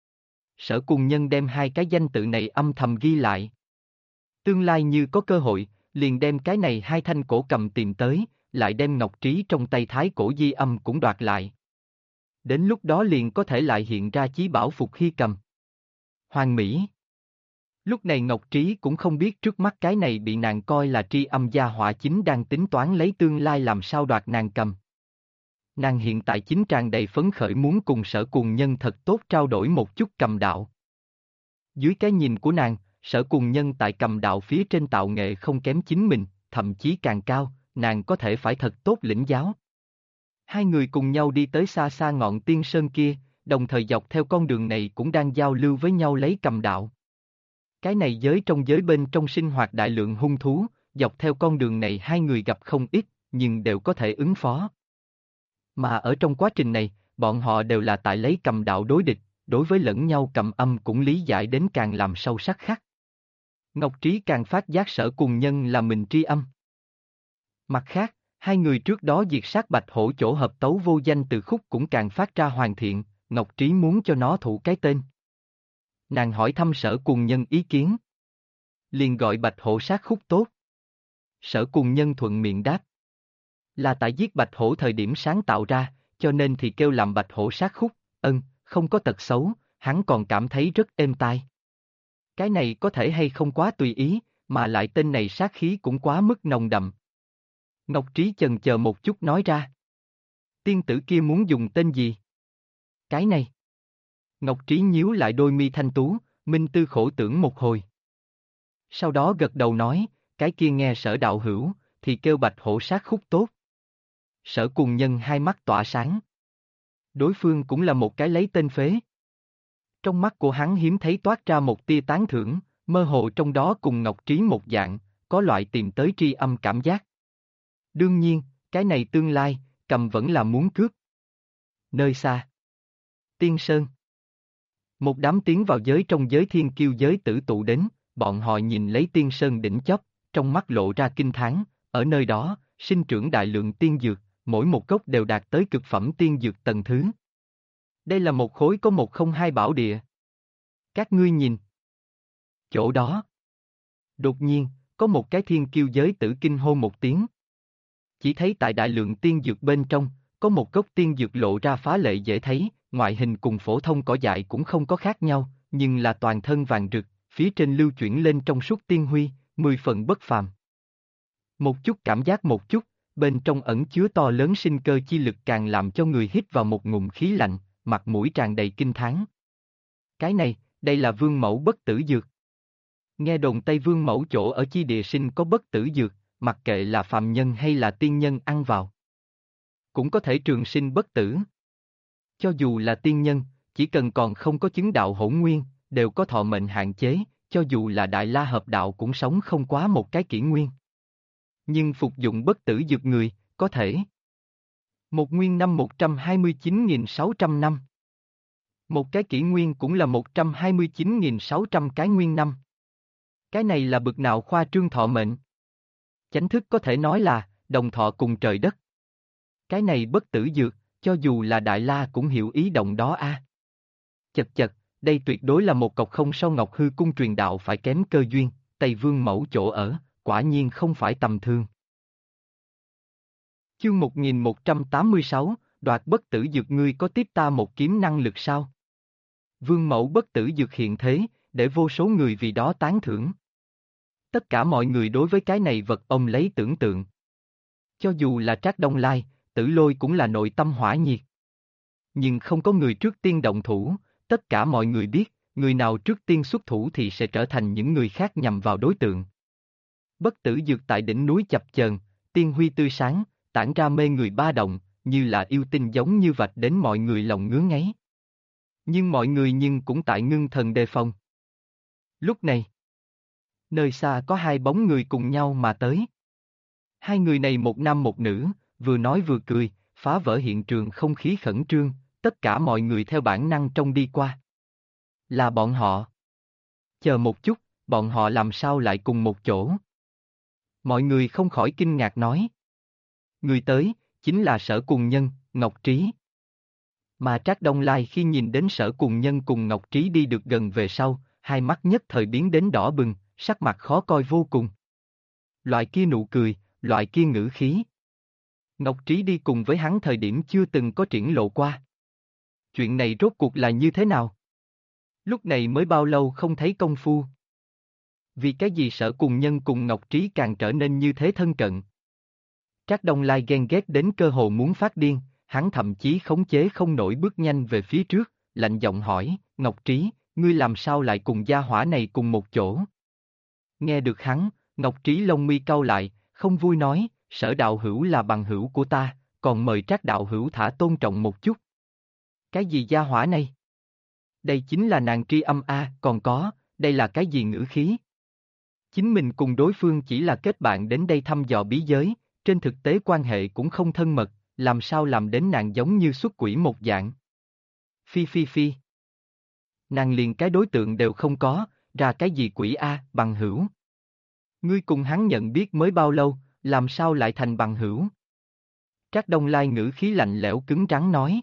Sở Cùng Nhân đem hai cái danh tự này âm thầm ghi lại. Tương lai như có cơ hội, liền đem cái này hai thanh cổ cầm tìm tới, lại đem ngọc trí trong tay thái cổ di âm cũng đoạt lại. Đến lúc đó liền có thể lại hiện ra chí bảo Phục Hy cầm. Hoàng Mỹ. Lúc này Ngọc Trí cũng không biết trước mắt cái này bị nàng coi là tri âm gia họa chính đang tính toán lấy tương lai làm sao đoạt nàng cầm. Nàng hiện tại chính tràn đầy phấn khởi muốn cùng Sở Cùng Nhân thật tốt trao đổi một chút cầm đạo. Dưới cái nhìn của nàng, Sở Cùng Nhân tại cầm đạo phía trên tạo nghệ không kém chính mình, thậm chí càng cao, nàng có thể phải thật tốt lĩnh giáo. Hai người cùng nhau đi tới xa xa ngọn tiên sơn kia, đồng thời dọc theo con đường này cũng đang giao lưu với nhau lấy cầm đạo. Cái này trong giới bên trong sinh hoạt đại lượng hung thú, dọc theo con đường này hai người gặp không ít, nhưng đều có thể ứng phó. Mà ở trong quá trình này, bọn họ đều là tại lấy cầm đạo đối địch, đối với lẫn nhau cầm âm cũng lý giải đến càng làm sâu sắc khắc. Ngọc Trí càng phát giác Sở Cùng Nhân là mình tri âm. Mặt khác, hai người trước đó diệt sát Bạch Hổ chỗ hợp tấu vô danh từ khúc cũng càng phát ra hoàn thiện, Ngọc Trí muốn cho nó thụ cái tên. Nàng hỏi thăm Sở Cùng Nhân ý kiến. Liền gọi Bạch Hổ sát khúc tốt. Sở Cùng Nhân thuận miệng đáp. Là tại giết Bạch Hổ thời điểm sáng tạo ra, cho nên thì kêu làm Bạch Hổ sát khúc, không có tật xấu, hắn còn cảm thấy rất êm tai. Cái này có thể hay không quá tùy ý, mà lại tên này sát khí cũng quá mức nồng đậm. Ngọc Trí chần chờ một chút nói ra. Tiên tử kia muốn dùng tên gì? Cái này. Ngọc Trí nhíu lại đôi mi thanh tú, minh tư khổ tưởng một hồi. Sau đó gật đầu nói, cái kia nghe Sở đạo hữu, thì kêu Bạch Hổ sát khúc tốt. Sở Cùng Nhân hai mắt tỏa sáng. Đối phương cũng là một cái lấy tên phế. Trong mắt của hắn hiếm thấy toát ra một tia tán thưởng, mơ hồ trong đó cùng Ngọc Trí một dạng, có loại tìm tới tri âm cảm giác. Đương nhiên, cái này tương lai, cầm vẫn là muốn cướp. Nơi xa. Tiên Sơn. Một đám tiến vào giới trong giới thiên kiêu giới tử tụ đến, bọn họ nhìn lấy Tiên Sơn đỉnh chóp, trong mắt lộ ra kinh thán, ở nơi đó, sinh trưởng đại lượng tiên dược, mỗi một gốc đều đạt tới cực phẩm tiên dược tầng thứ. Đây là một khối có 102 bảo địa. Các ngươi nhìn. Chỗ đó. Đột nhiên, có một cái thiên kiêu giới tử kinh hô một tiếng. Chỉ thấy tại đại lượng tiên dược bên trong, có một gốc tiên dược lộ ra phá lệ dễ thấy, ngoại hình cùng phổ thông cỏ dại cũng không có khác nhau, nhưng là toàn thân vàng rực, phía trên lưu chuyển lên trong suốt tiên huy, 10 phần bất phàm. Một chút cảm giác một chút, bên trong ẩn chứa to lớn sinh cơ chi lực càng làm cho người hít vào một ngụm khí lạnh, mặt mũi tràn đầy kinh thán. Cái này, đây là vương mẫu bất tử dược. Nghe đồn Tây Vương mẫu chỗ ở chi địa sinh có bất tử dược, mặc kệ là phàm nhân hay là tiên nhân ăn vào, cũng có thể trường sinh bất tử. Cho dù là tiên nhân, chỉ cần còn không có chứng đạo hỗn nguyên, đều có thọ mệnh hạn chế, cho dù là Đại La hợp đạo cũng sống không quá một cái kỷ nguyên. Nhưng phục dụng bất tử dược người, có thể. Một nguyên năm 129.600 năm. Một cái kỷ nguyên cũng là 129.600 cái nguyên năm. Cái này là bực nào khoa trương thọ mệnh. Chánh thức có thể nói là, đồng thọ cùng trời đất. Cái này bất tử dược, cho dù là Đại La cũng hiểu ý động đó a. Chật chật, đây tuyệt đối là một cọc không so Ngọc Hư cung truyền đạo phải kém cơ duyên, Tây Vương mẫu chỗ ở, quả nhiên không phải tầm thường. Chương 1186, đoạt bất tử dược ngươi có tiếp ta một kiếm năng lực sao? Vương mẫu bất tử dược hiện thế, để vô số người vì đó tán thưởng. Tất cả mọi người đối với cái này vật ông lấy tưởng tượng. Cho dù là Trác Đông Lai, Tử Lôi cũng là nội tâm hỏa nhiệt. Nhưng không có người trước tiên động thủ, tất cả mọi người biết, người nào trước tiên xuất thủ thì sẽ trở thành những người khác nhằm vào đối tượng. Bất tử dược tại đỉnh núi chập chờn, tiên huy tươi sáng, tản ra mê người ba động, như là yêu tinh giống như vạch đến mọi người lòng ngứa ngáy. Nhưng mọi người cũng tại ngưng thần đề phòng. Lúc này, nơi xa có hai bóng người cùng nhau mà tới. Hai người này một nam một nữ, vừa nói vừa cười, phá vỡ hiện trường không khí khẩn trương, tất cả mọi người theo bản năng trông đi qua. Là bọn họ. Chờ một chút, bọn họ làm sao lại cùng một chỗ? Mọi người không khỏi kinh ngạc nói. Người tới, chính là Sở Cùng Nhân, Ngọc Trí. Mà Trác Đông Lai khi nhìn đến Sở Cùng Nhân cùng Ngọc Trí đi được gần về sau, hai mắt nhất thời biến đến đỏ bừng, sắc mặt khó coi vô cùng. Loại kia nụ cười, loại kia ngữ khí. Ngọc Trí đi cùng với hắn thời điểm chưa từng có triển lộ qua. Chuyện này rốt cuộc là như thế nào? Lúc này mới bao lâu không thấy công phu. Vì cái gì Sở Cùng Nhân cùng Ngọc Trí càng trở nên như thế thân cận? Trác Đông Lai ghen ghét đến cơ hồ muốn phát điên, hắn thậm chí khống chế không nổi bước nhanh về phía trước, lạnh giọng hỏi, Ngọc Trí, ngươi làm sao lại cùng gia hỏa này cùng một chỗ? Nghe được hắn, Ngọc Trí lông mi cau lại, không vui nói, Sở đạo hữu là bằng hữu của ta, còn mời Trác đạo hữu thả tôn trọng một chút. Cái gì gia hỏa này? Đây chính là nàng tri âm a, còn có, đây là cái gì ngữ khí? Chính mình cùng đối phương chỉ là kết bạn đến đây thăm dò bí giới, trên thực tế quan hệ cũng không thân mật, làm sao làm đến nàng giống như xuất quỷ một dạng. Phi phi phi. Nàng liền cái đối tượng đều không có, ra cái gì quỷ a, bằng hữu. Ngươi cùng hắn nhận biết mới bao lâu, làm sao lại thành bằng hữu? Trác Đông Lai ngữ khí lạnh lẽo cứng rắn nói.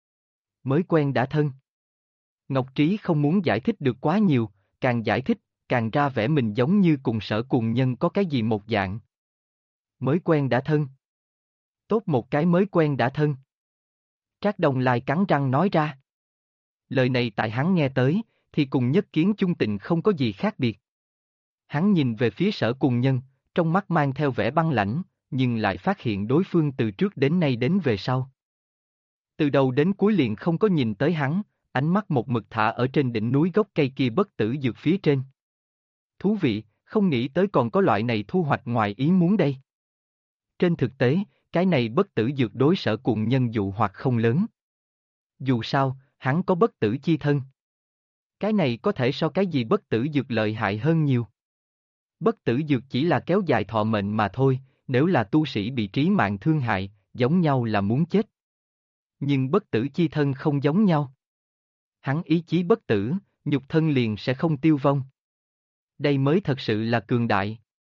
Mới quen đã thân. Ngọc Trí không muốn giải thích được quá nhiều, càng giải thích, càng ra vẻ mình giống như cùng Sở Cùng Nhân có cái gì một dạng. Mới quen đã thân. Tốt một cái mới quen đã thân. Trác Đông Lai cắn răng nói ra. Lời này tại hắn nghe tới, thì cùng Nhất Kiến Chung Tình không có gì khác biệt. Hắn nhìn về phía Sở Cùng Nhân, trong mắt mang theo vẻ băng lãnh, nhưng lại phát hiện đối phương từ trước đến nay đến về sau. Từ đầu đến cuối liền không có nhìn tới hắn, ánh mắt một mực thả ở trên đỉnh núi gốc cây kia bất tử dược phía trên. Thú vị, không nghĩ tới còn có loại này thu hoạch ngoài ý muốn đây. Trên thực tế, cái này bất tử dược đối Sở Cùng Nhân dụ hoặc không lớn. Dù sao, hắn có bất tử chi thân. Cái này có thể so cái gì bất tử dược lợi hại hơn nhiều. Bất tử dược chỉ là kéo dài thọ mệnh mà thôi, nếu là tu sĩ bị trí mạng thương hại, giống nhau là muốn chết. Nhưng bất tử chi thân không giống nhau. Hắn ý chí bất tử, nhục thân liền sẽ không tiêu vong. Đây mới thật sự là cường đại.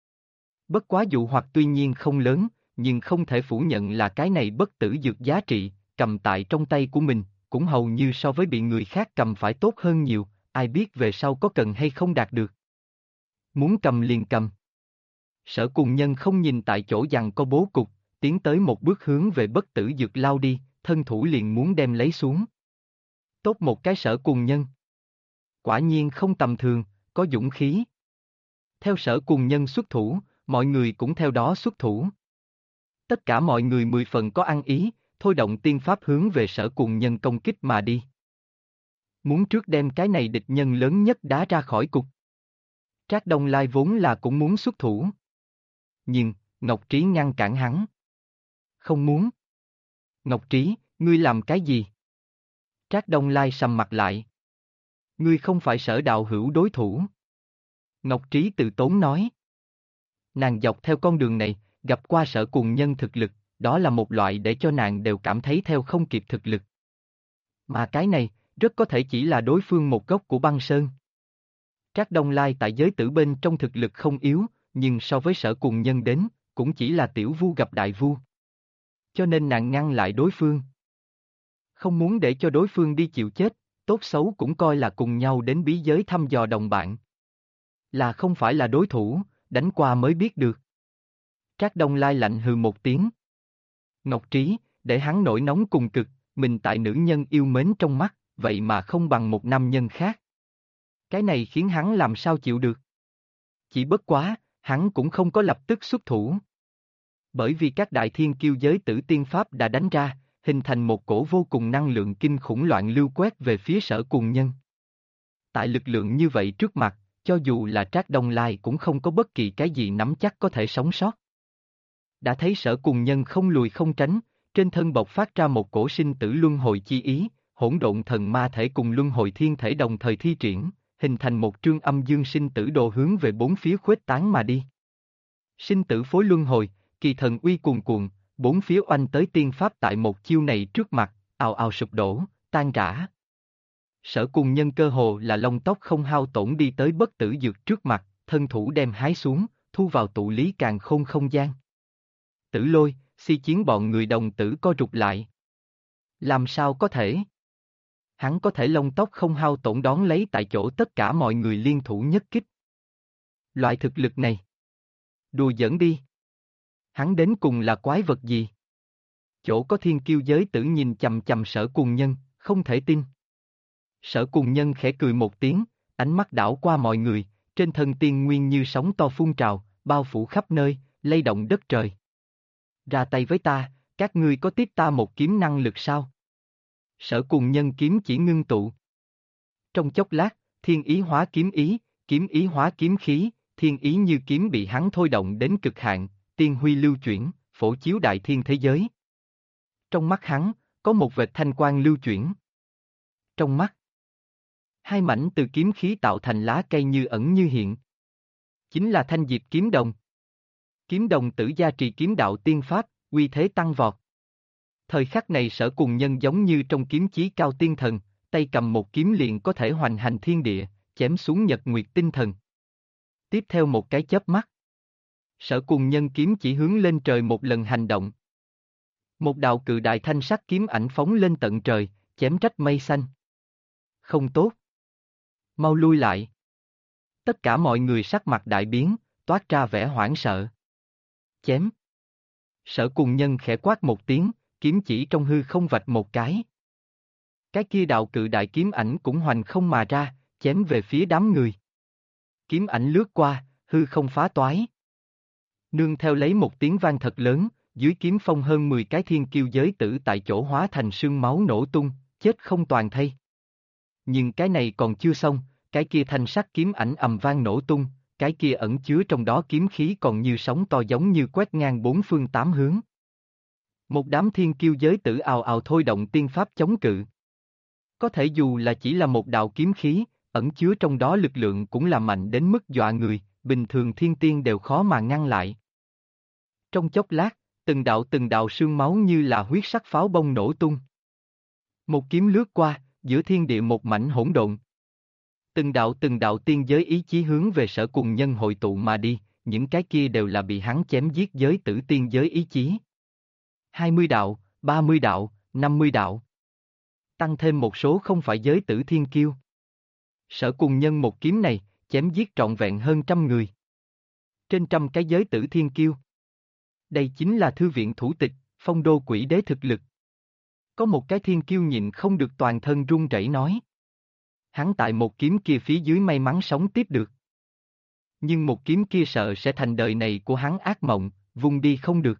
Bất quá dụ hoặc tuy nhiên không lớn, nhưng không thể phủ nhận là cái này bất tử dược giá trị, cầm tại trong tay của mình, cũng hầu như so với bị người khác cầm phải tốt hơn nhiều, ai biết về sau có cần hay không đạt được. Muốn cầm liền cầm. Sở Cùng Nhân không nhìn tại chỗ giằng co bố cục, tiến tới một bước hướng về bất tử dược lao đi, thân thủ liền muốn đem lấy xuống. Tốt một cái Sở Cùng Nhân. Quả nhiên không tầm thường, có dũng khí. Theo Sở Cùng Nhân xuất thủ, mọi người cũng theo đó xuất thủ. Tất cả mọi người 10 phần có ăn ý, thôi động tiên pháp hướng về Sở Cùng Nhân công kích mà đi. Muốn trước đem cái này địch nhân lớn nhất đá ra khỏi cục. Trác Đông Lai vốn là cũng muốn xuất thủ. Nhưng, Ngọc Trí ngăn cản hắn. Không muốn. Ngọc Trí, ngươi làm cái gì? Trác Đông Lai sầm mặt lại. Ngươi không phải Sở đạo hữu đối thủ. Ngọc Trí tự tốn nói. Nàng dọc theo con đường này, gặp qua Sở Cùng Nhân thực lực, đó là một loại để cho nàng đều cảm thấy theo không kịp thực lực. Mà cái này, rất có thể chỉ là đối phương một gốc của băng sơn. Trác Đông Lai tại giới tử bên trong thực lực không yếu, nhưng so với Sở Cùng Nhân đến, cũng chỉ là tiểu vu gặp đại vu. Cho nên nàng ngăn lại đối phương. Không muốn để cho đối phương đi chịu chết, tốt xấu cũng coi là cùng nhau đến bí giới thăm dò đồng bạn. Là không phải là đối thủ, đánh qua mới biết được. Trác Đông Lai lạnh hừ một tiếng. Ngọc Trí, để hắn nổi nóng cùng cực, mình tại nữ nhân yêu mến trong mắt, vậy mà không bằng một nam nhân khác. Cái này khiến hắn làm sao chịu được. Chỉ bất quá, hắn cũng không có lập tức xuất thủ. Bởi vì các đại thiên kiêu giới tử tiên pháp đã đánh ra, hình thành một cổ vô cùng năng lượng kinh khủng loạn lưu quét về phía Sở Cùng Nhân. Tại lực lượng như vậy trước mặt, cho dù là Trác Đông Lai cũng không có bất kỳ cái gì nắm chắc có thể sống sót. Đã thấy Sở Cùng Nhân không lùi không tránh, trên thân bộc phát ra một cổ sinh tử luân hồi chi ý, hỗn độn thần ma thể cùng luân hồi thiên thể đồng thời thi triển, hình thành một trương âm dương sinh tử đồ hướng về bốn phía khuếch tán mà đi. Sinh tử phối luân hồi, kỳ thần uy cuồn cuộn, bốn phía oanh tới tiên pháp tại một chiêu này trước mặt, ào ào sụp đổ, tan rã. Sở Cùng Nhân cơ hồ là lông tóc không hao tổn đi tới bất tử dược trước mặt, thân thủ đem hái xuống, thu vào tụ lý càn khôn không gian. Tử Lôi, Si Chiến bọn người đồng tử co rụt lại. Làm sao có thể? Hắn có thể lông tóc không hao tổn đón lấy tại chỗ tất cả mọi người liên thủ nhất kích. Loại thực lực này. Đùa giỡn đi. Hắn đến cùng là quái vật gì? Chỗ có thiên kiêu giới tử nhìn chằm chằm Sở Cùng Nhân, không thể tin. Sở Cùng Nhân khẽ cười một tiếng, ánh mắt đảo qua mọi người, trên thân tiên nguyên như sóng to phun trào, bao phủ khắp nơi, lay động đất trời. Ra tay với ta, các ngươi có tiếp ta một kiếm năng lực sao? Sở Cùng Nhân kiếm chỉ ngưng tụ. Trong chốc lát, thiên ý hóa kiếm ý hóa kiếm khí, thiên ý như kiếm bị hắn thôi động đến cực hạn, tiên huy lưu chuyển, phổ chiếu đại thiên thế giới. Trong mắt hắn, có một vệt thanh quang lưu chuyển. Trong mắt, hai mảnh từ kiếm khí tạo thành lá cây như ẩn như hiện. Chính là thanh diệp kiếm đồng. Kiếm đồng tử gia trì kiếm đạo tiên pháp, uy thế tăng vọt. Thời khắc này Sở Cùng Nhân giống như trong kiếm chí cao tiên thần, tay cầm một kiếm liền có thể hoành hành thiên địa, chém xuống nhật nguyệt tinh thần. Tiếp theo một cái chớp mắt, Sở Cùng Nhân kiếm chỉ hướng lên trời một lần hành động. Một đạo cự đại thanh sắc kiếm ảnh phóng lên tận trời, chém rách mây xanh. Không tốt. Mau lui lại. Tất cả mọi người sắc mặt đại biến, toát ra vẻ hoảng sợ. Chém. Sở Cùng Nhân khẽ quát một tiếng, kiếm chỉ trong hư không vạch một cái. Cái kia đạo cự đại kiếm ảnh cũng hoành không mà ra, chém về phía đám người. Kiếm ảnh lướt qua, hư không phá toái. Nương theo lấy một tiếng vang thật lớn, dưới kiếm phong hơn 10 cái thiên kiêu giới tử tại chỗ hóa thành sương máu nổ tung, chết không toàn thây. Nhưng cái này còn chưa xong, cái kia thanh sắc kiếm ảnh ầm vang nổ tung, cái kia ẩn chứa trong đó kiếm khí còn như sóng to giống như quét ngang bốn phương tám hướng. Một đám thiên kiêu giới tử ào ào thôi động tiên pháp chống cự. Có thể dù là chỉ là một đạo kiếm khí, ẩn chứa trong đó lực lượng cũng là mạnh đến mức dọa người, bình thường thiên tiên đều khó mà ngăn lại. Trong chốc lát, từng đạo sương máu như là huyết sắc pháo bông nổ tung. Một kiếm lướt qua, giữa thiên địa một mảnh hỗn độn. Từng đạo tiên giới ý chí hướng về Sở Cùng Nhân hội tụ mà đi, những cái kia đều là bị hắn chém giết giới tử tiên giới ý chí. 20 đạo, 30 đạo, 50 đạo. Tăng thêm một số không phải giới tử thiên kiêu. Sở Cùng Nhân một kiếm này, chém giết trọn vẹn hơn trăm người. Trên trăm cái giới tử thiên kiêu. Đây chính là thư viện thủ tịch, phong đô quỷ đế thực lực. Có một cái thiên kiêu nhịn không được toàn thân run rẩy nói. Hắn tại một kiếm kia phía dưới may mắn sống tiếp được. Nhưng một kiếm kia sợ sẽ thành đời này của hắn ác mộng, vung đi không được.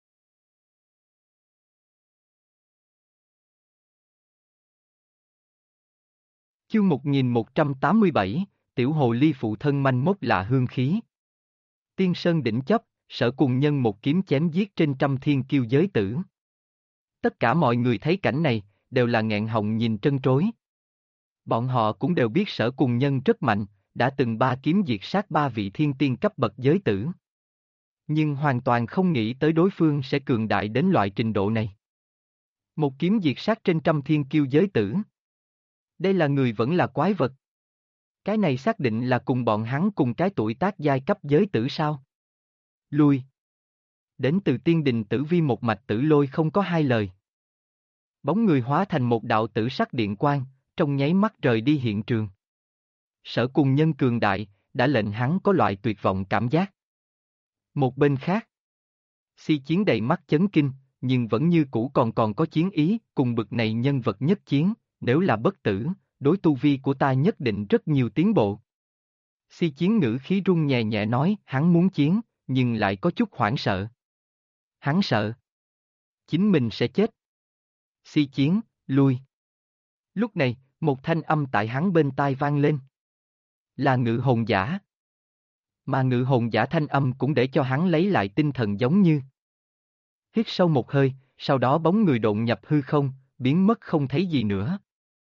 Chương 1187, Tiểu Hồ Ly phụ thân manh mốt lạ hương khí. Tiên Sơn đỉnh chấp, Sở Cùng Nhân một kiếm chém giết trên trăm thiên kiêu giới tử. Tất cả mọi người thấy cảnh này, đều là nghẹn họng nhìn trân trối. Bọn họ cũng đều biết Sở Cùng Nhân rất mạnh, đã từng ba kiếm diệt sát ba vị thiên tiên cấp bậc giới tử. Nhưng hoàn toàn không nghĩ tới đối phương sẽ cường đại đến loại trình độ này. Một kiếm diệt sát trên trăm thiên kiêu giới tử. Đây là người vẫn là quái vật. Cái này xác định là cùng bọn hắn cùng cái tuổi tác giai cấp giới tử sao? Lui. Đến từ tiên đình tử vi một mạch Tử Lôi không có hai lời. Bóng người hóa thành một đạo tử sắc điện quang, trong nháy mắt rời đi hiện trường. Sở Cùng Nhân cường đại, đã lệnh hắn có loại tuyệt vọng cảm giác. Một bên khác, Si Chiến đầy mắt chấn kinh, nhưng vẫn như cũ còn có chiến ý, cùng bực này nhân vật nhất chiến, nếu là bất tử, đối tu vi của ta nhất định rất nhiều tiến bộ. Si Chiến ngữ khí run nhẹ nhẹ nói, hắn muốn chiến, nhưng lại có chút hoảng sợ. Hắn sợ chính mình sẽ chết. Si Chiến, lui. Lúc này, một thanh âm tại hắn bên tai vang lên. Là Ngự Hồn Giả. Mà Ngự Hồn Giả thanh âm cũng để cho hắn lấy lại tinh thần giống như. Hít sâu một hơi, sau đó bóng người độn nhập hư không, biến mất không thấy gì nữa.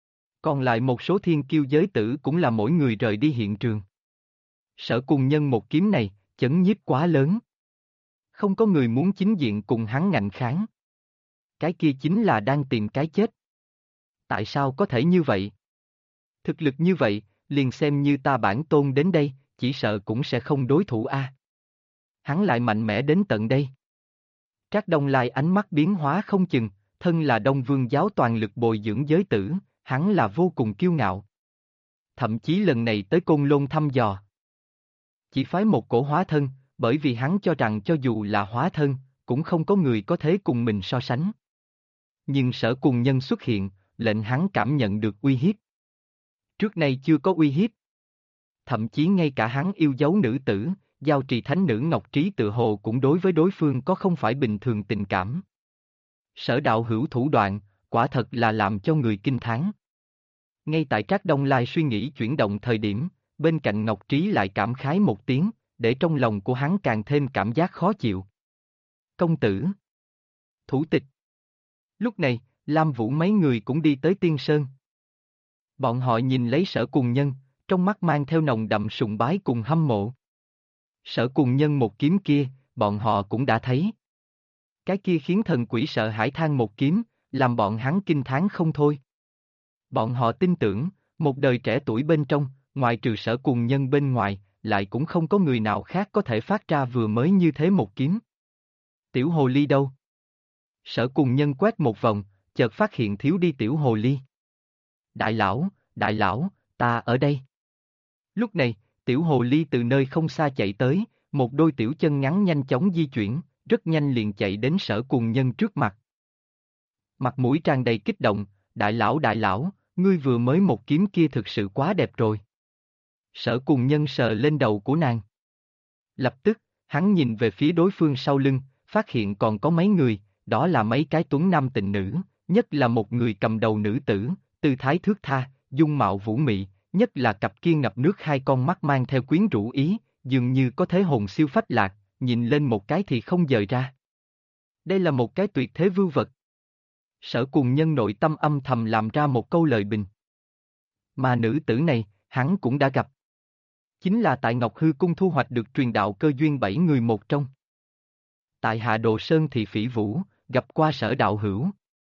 Còn lại một số thiên kiêu giới tử cũng là mỗi người rời đi hiện trường. Sở Cùng Nhân một kiếm này, chấn nhiếp quá lớn. Không có người muốn chính diện cùng hắn ngạnh kháng. Cái kia chính là đang tìm cái chết. Tại sao có thể như vậy? Thực lực như vậy, liền xem như ta bản tôn đến đây, chỉ sợ cũng sẽ không đối thủ a. Hắn lại mạnh mẽ đến tận đây. Trác Đông Lai ánh mắt biến hóa không chừng, thân là Đông Vương giáo toàn lực bồi dưỡng giới tử, hắn là vô cùng kiêu ngạo. Thậm chí lần này tới Côn Lôn thăm dò. Chỉ phái một cổ hóa thân, bởi vì hắn cho rằng cho dù là hóa thân, cũng không có người có thể cùng mình so sánh. Nhưng Sở Cùng Nhân xuất hiện, lệnh hắn cảm nhận được uy hiếp. Trước nay chưa có uy hiếp. Thậm chí ngay cả hắn yêu dấu nữ tử, giao trì thánh nữ Ngọc Trí tự hồ cũng đối với đối phương có không phải bình thường tình cảm. Sở đạo hữu thủ đoạn, quả thật là làm cho người kinh thán. Ngay tại Trác Đông Lai suy nghĩ chuyển động thời điểm, bên cạnh Ngọc Trí lại cảm khái một tiếng, để trong lòng của hắn càng thêm cảm giác khó chịu. Công tử. Thủ tịch. Lúc này, Lam Vũ mấy người cũng đi tới Tiên Sơn. Bọn họ nhìn lấy Sở Cùng Nhân, trong mắt mang theo nồng đậm sùng bái cùng hâm mộ. Sở Cùng Nhân một kiếm kia, bọn họ cũng đã thấy. Cái kia khiến thần quỷ sợ hãi than một kiếm, làm bọn hắn kinh thán không thôi. Bọn họ tin tưởng, một đời trẻ tuổi bên trong, ngoài trừ Sở Cùng Nhân bên ngoài, lại cũng không có người nào khác có thể phát ra vừa mới như thế một kiếm. Tiểu hồ ly đâu? Sở Cùng Nhân quét một vòng, chợt phát hiện thiếu đi tiểu hồ ly. Đại lão, ta ở đây. Lúc này, tiểu hồ ly từ nơi không xa chạy tới, một đôi tiểu chân ngắn nhanh chóng di chuyển, rất nhanh liền chạy đến Sở Cùng Nhân trước mặt. Mặt mũi tràn đầy kích động, đại lão, ngươi vừa mới một kiếm kia thực sự quá đẹp rồi. Sở Cùng Nhân sờ lên đầu của nàng. Lập tức, hắn nhìn về phía đối phương sau lưng, phát hiện còn có mấy người, đó là mấy cái tuấn nam tịnh nữ, nhất là một người cầm đầu nữ tử, tư thái thướt tha, dung mạo vũ mị, nhất là cặp kia ngập nước hai con mắt mang theo quyến rũ ý, dường như có thế hồn siêu phách lạc, nhìn lên một cái thì không dời ra. Đây là một cái tuyệt thế vưu vật. Sở Cùng Nhân nội tâm âm thầm làm ra một câu lời bình. Mà nữ tử này, hắn cũng đã gặp. Chính là tại Ngọc Hư Cung thu hoạch được truyền đạo cơ duyên 7 người một trong. Tại Hạ Đồ Sơn Thị Phỉ Vũ, gặp qua Sở đạo hữu.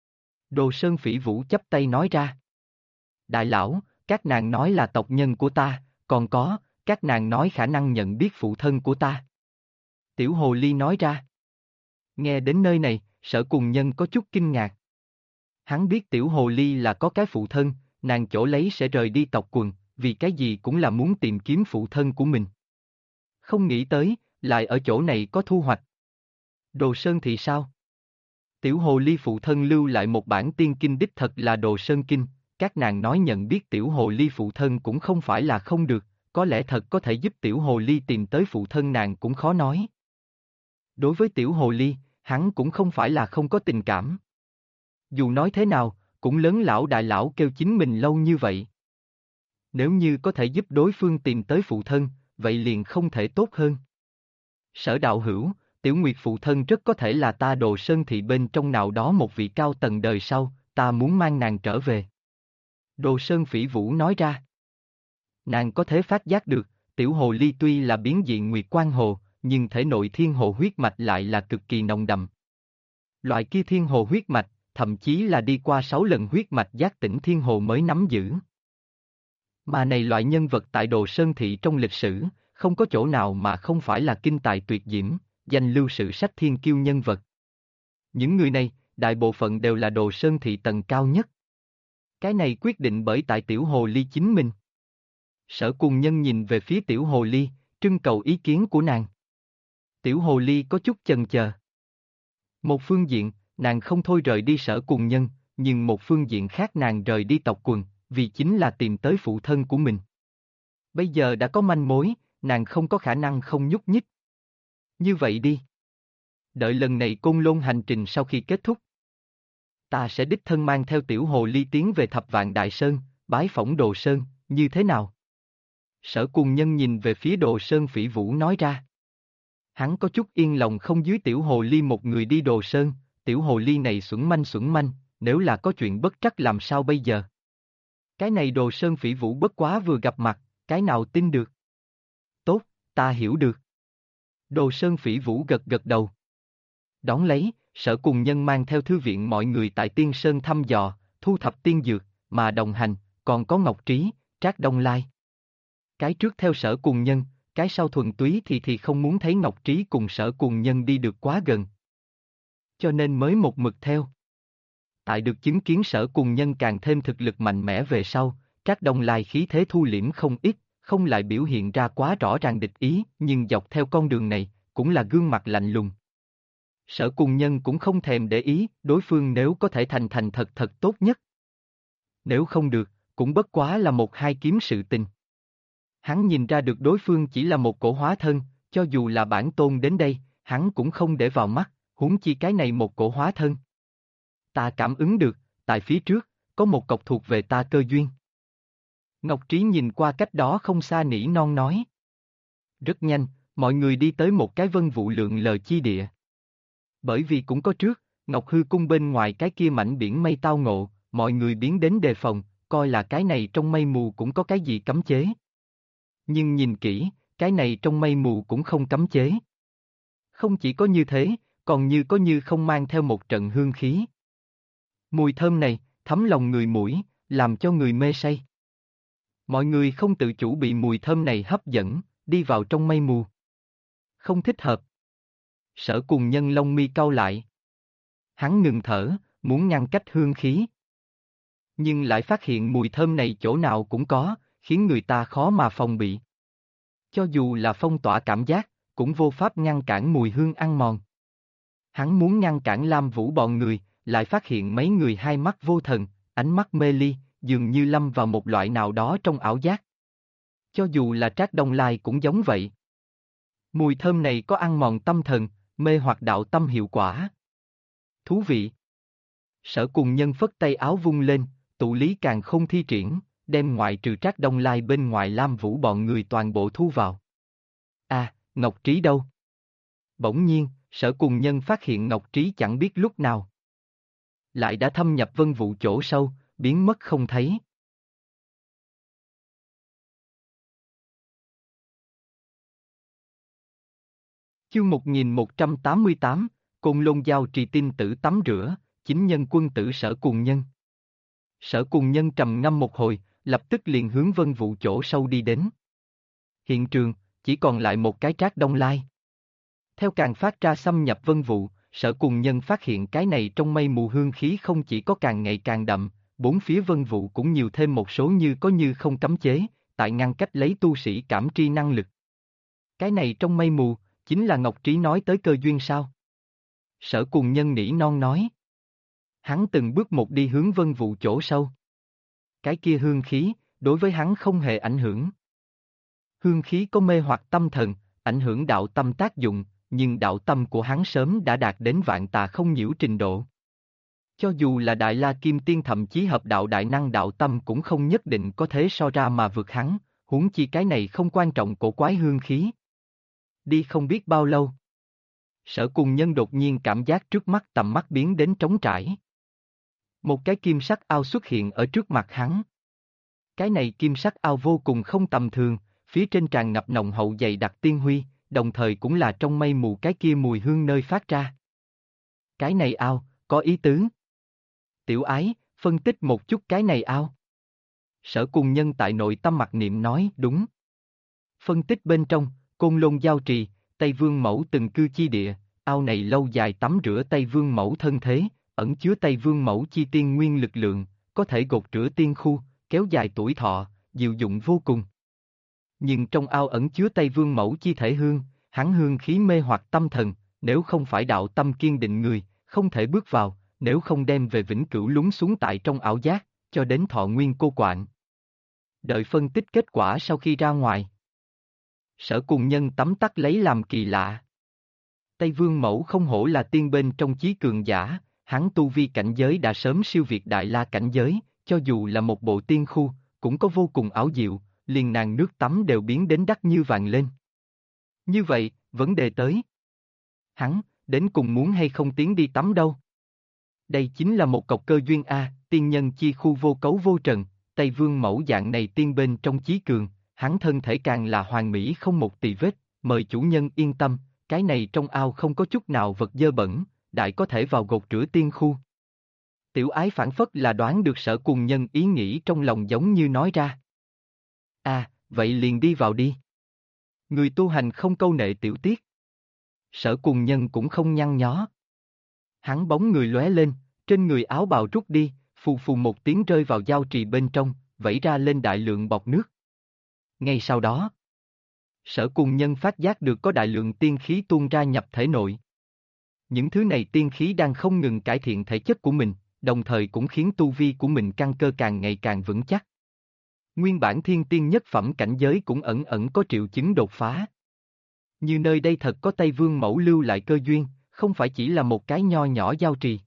Đồ Sơn Phỉ Vũ chắp tay nói ra. Đại lão, các nàng nói là tộc nhân của ta, còn có, các nàng nói khả năng nhận biết phụ thân của ta. Tiểu Hồ Ly nói ra. Nghe đến nơi này, Sở Cùng Nhân có chút kinh ngạc. Hắn biết Tiểu Hồ Ly là có cái phụ thân, nàng chỗ lấy sẽ rời đi tộc quần, vì cái gì cũng là muốn tìm kiếm phụ thân của mình. Không nghĩ tới, lại ở chỗ này có thu hoạch. Đồ Sơn thì sao? Tiểu Hồ Ly phụ thân lưu lại một bản tiên kinh đích thật là Đồ Sơn Kinh, các nàng nói nhận biết Tiểu Hồ Ly phụ thân cũng không phải là không được, có lẽ thật có thể giúp Tiểu Hồ Ly tìm tới phụ thân nàng cũng khó nói. Đối với Tiểu Hồ Ly, hắn cũng không phải là không có tình cảm. Dù nói thế nào, cũng lớn lão đại lão kêu chính mình lâu như vậy. Nếu như có thể giúp đối phương tìm tới phụ thân, vậy liền không thể tốt hơn. Sở đạo hữu, Tiểu Nguyệt phụ thân rất có thể là ta Đồ Sơn Thị bên trong nào đó một vị cao tầng đời sau, ta muốn mang nàng trở về. Đồ Sơn Phỉ Vũ nói ra. Nàng có thể phát giác được, Tiểu Hồ Ly tuy là biến diện Nguyệt Quan Hồ, nhưng thể nội thiên hồ huyết mạch lại là cực kỳ nồng đậm. Loại kia thiên hồ huyết mạch, thậm chí là đi qua 6 lần huyết mạch giác tỉnh thiên hồ mới nắm giữ. Mà này loại nhân vật tại Đồ Sơn Thị trong lịch sử, không có chỗ nào mà không phải là kinh tài tuyệt diễm, danh lưu sử sách thiên kiêu nhân vật. Những người này, đại bộ phận đều là Đồ Sơn Thị tầng cao nhất. Cái này quyết định bởi tại Tiểu Hồ Ly chính mình. Sở Cùng Nhân nhìn về phía Tiểu Hồ Ly, trưng cầu ý kiến của nàng. Tiểu Hồ Ly có chút chần chờ. Một phương diện, nàng không thôi rời đi Sở Cùng Nhân, nhưng một phương diện khác nàng rời đi tộc quần, vì chính là tìm tới phụ thân của mình. Bây giờ đã có manh mối, nàng không có khả năng không nhúc nhích. Như vậy đi. Đợi lần này Côn Lôn hành trình sau khi kết thúc. Ta sẽ đích thân mang theo Tiểu Hồ Ly tiến về Thập Vạn Đại Sơn, bái phỏng Đồ Sơn, như thế nào? Sở Cùng Nhân nhìn về phía Đồ Sơn Phỉ Vũ nói ra. Hắn có chút yên lòng không dưới Tiểu Hồ Ly một người đi Đồ Sơn, Tiểu Hồ Ly này xuẩn manh, nếu là có chuyện bất trắc làm sao bây giờ? Cái này Đồ Sơn Phỉ Vũ bất quá vừa gặp mặt, cái nào tin được? Tốt, ta hiểu được. Đồ Sơn Phỉ Vũ gật gật đầu. Đón lấy, Sở Cùng Nhân mang theo thư viện mọi người tại Tiên Sơn thăm dò, thu thập tiên dược, mà đồng hành, còn có Ngọc Trí, Trác Đông Lai. Cái trước theo Sở Cùng Nhân, cái sau thuần túy thì không muốn thấy Ngọc Trí cùng Sở Cùng Nhân đi được quá gần. Cho nên mới một mực theo. Tại được chứng kiến Sở Cùng Nhân càng thêm thực lực mạnh mẽ về sau, Trác Đông Lai khí thế thu liễm không ít, không lại biểu hiện ra quá rõ ràng địch ý, nhưng dọc theo con đường này, cũng là gương mặt lạnh lùng. Sở Cùng Nhân cũng không thèm để ý, đối phương nếu có thể thành thật tốt nhất. Nếu không được, cũng bất quá là một hai kiếm sự tình. Hắn nhìn ra được đối phương chỉ là một cổ hóa thân, cho dù là bản tôn đến đây, hắn cũng không để vào mắt, huống chi cái này một cổ hóa thân. Ta cảm ứng được, tại phía trước, có một cọc thuộc về ta cơ duyên. Ngọc Trí nhìn qua cách đó không xa nỉ non nói. Rất nhanh, mọi người đi tới một cái vân vụ lượn lờ chi địa. Bởi vì cũng có trước, Ngọc Hư Cung bên ngoài cái kia mảnh biển mây tao ngộ, mọi người biến đến đề phòng, coi là cái này trong mây mù cũng có cái gì cấm chế. Nhưng nhìn kỹ, cái này trong mây mù cũng không cấm chế. Không chỉ có như thế, còn như có như không mang theo một trận hương khí. Mùi thơm này, thấm lòng người mũi, làm cho người mê say. Mọi người không tự chủ bị mùi thơm này hấp dẫn, đi vào trong mây mù. Không thích hợp. Sở Cùng Nhân lông mi cau lại. Hắn ngừng thở, muốn ngăn cách hương khí. Nhưng lại phát hiện mùi thơm này chỗ nào cũng có, khiến người ta khó mà phòng bị. Cho dù là phong tỏa cảm giác, cũng vô pháp ngăn cản mùi hương ăn mòn. Hắn muốn ngăn cản Lam Vũ bọn người, lại phát hiện mấy người hai mắt vô thần, ánh mắt mê ly, dường như lâm vào một loại nào đó trong ảo giác. Cho dù là Trác Đông Lai cũng giống vậy. Mùi thơm này có ăn mòn tâm thần, mê hoặc đạo tâm hiệu quả. Thú vị. Sở Cùng Nhân phất tay áo vung lên, tụ lý càng không thi triển, đem ngoại trừ Trác Đông Lai bên ngoài Lam Vũ bọn người toàn bộ thu vào. À, Ngọc Trí đâu? Bỗng nhiên, Sở Cùng Nhân phát hiện Ngọc Trí chẳng biết lúc nào lại đã thâm nhập vân vụ chỗ sâu, biến mất không thấy. Chương 1188, Côn Lôn Giao Trì tin tử tắm rửa, chính nhân quân tử Sở Cùng Nhân. Sở Cùng Nhân trầm ngâm một hồi, lập tức liền hướng vân vụ chỗ sâu đi đến. Hiện trường, chỉ còn lại một cái Trác Đông Lai. Theo càng phát ra xâm nhập vân vụ, Sở Cùng Nhân phát hiện cái này trong mây mù hương khí không chỉ có càng ngày càng đậm, bốn phía vân vụ cũng nhiều thêm một số như có như không cấm chế, tại ngăn cách lấy tu sĩ cảm tri năng lực. Cái này trong mây mù, chính là Ngọc Trí nói tới cơ duyên sao? Sở Cùng Nhân nỉ non nói. Hắn từng bước một đi hướng vân vụ chỗ sâu. Cái kia hương khí, đối với hắn không hề ảnh hưởng. Hương khí có mê hoặc tâm thần, ảnh hưởng đạo tâm tác dụng, nhưng đạo tâm của hắn sớm đã đạt đến vạn tà không nhiễu trình độ. Cho dù là Đại La Kim Tiên thậm chí hợp đạo đại năng đạo tâm cũng không nhất định có thế so ra mà vượt hắn, huống chi cái này không quan trọng cổ quái hương khí. Đi không biết bao lâu. Sở Cùng Nhân đột nhiên cảm giác trước mắt tầm mắt biến đến trống trải. Một cái kim sắc ao xuất hiện ở trước mặt hắn. Cái này kim sắc ao vô cùng không tầm thường, phía trên tràn ngập nồng hậu dày đặc tiên huy, đồng thời cũng là trong mây mù cái kia mùi hương nơi phát ra. Cái này ao, có ý tứ. Tiểu Ái, phân tích một chút cái này ao. Sở Cùng Nhân tại nội tâm mặc niệm nói đúng. Phân tích bên trong, Côn Lôn Giao Trì, Tây Vương Mẫu từng cư chi địa, ao này lâu dài tắm rửa Tây Vương Mẫu thân thế, ẩn chứa Tây Vương Mẫu chi tiên nguyên lực lượng, có thể gột rửa tiên khu, kéo dài tuổi thọ, diệu dụng vô cùng. Nhưng trong ao ẩn chứa Tây Vương Mẫu chi thể hương, hắn hương khí mê hoặc tâm thần, nếu không phải đạo tâm kiên định người, không thể bước vào, nếu không đem về vĩnh cửu lún xuống tại trong ảo giác, cho đến thọ nguyên cô quạnh. Đợi phân tích kết quả sau khi ra ngoài. Sở Cùng Nhân tấm tắc lấy làm kỳ lạ. Tây Vương Mẫu không hổ là tiên bên trong chí cường giả, hắn tu vi cảnh giới đã sớm siêu việt Đại La cảnh giới, cho dù là một bộ tiên khu, cũng có vô cùng ảo diệu, liền nàng nước tắm đều biến đến đắt như vàng lên. Như vậy, vấn đề tới. Hắn, đến cùng muốn hay không tiến đi tắm đâu? Đây chính là một cọc cơ duyên a, tiên nhân chi khu vô cấu vô trần, Tây Vương Mẫu dạng này tiên bên trong chí cường, hắn thân thể càng là hoàn mỹ không một tì vết, mời chủ nhân yên tâm, cái này trong ao không có chút nào vật dơ bẩn, đại có thể vào gột rửa tiên khu. Tiểu ái phản phất là đoán được Sở Cùng Nhân ý nghĩ trong lòng giống như nói ra. Vậy liền đi vào đi. Người tu hành không câu nệ tiểu tiết. Sở Cùng Nhân cũng không nhăn nhó. Hắn bóng người lóe lên, trên người áo bào rút đi, phù phù một tiếng rơi vào giao trì bên trong, vẩy ra lên đại lượng bọt nước. Ngay sau đó, Sở Cùng Nhân phát giác được có đại lượng tiên khí tuôn ra nhập thể nội. Những thứ này tiên khí đang không ngừng cải thiện thể chất của mình, đồng thời cũng khiến tu vi của mình căn cơ càng ngày càng vững chắc. Nguyên bản thiên tiên nhất phẩm cảnh giới cũng ẩn ẩn có triệu chứng đột phá. Như nơi đây thật có Tây Vương Mẫu lưu lại cơ duyên, không phải chỉ là một cái nho nhỏ giao trì.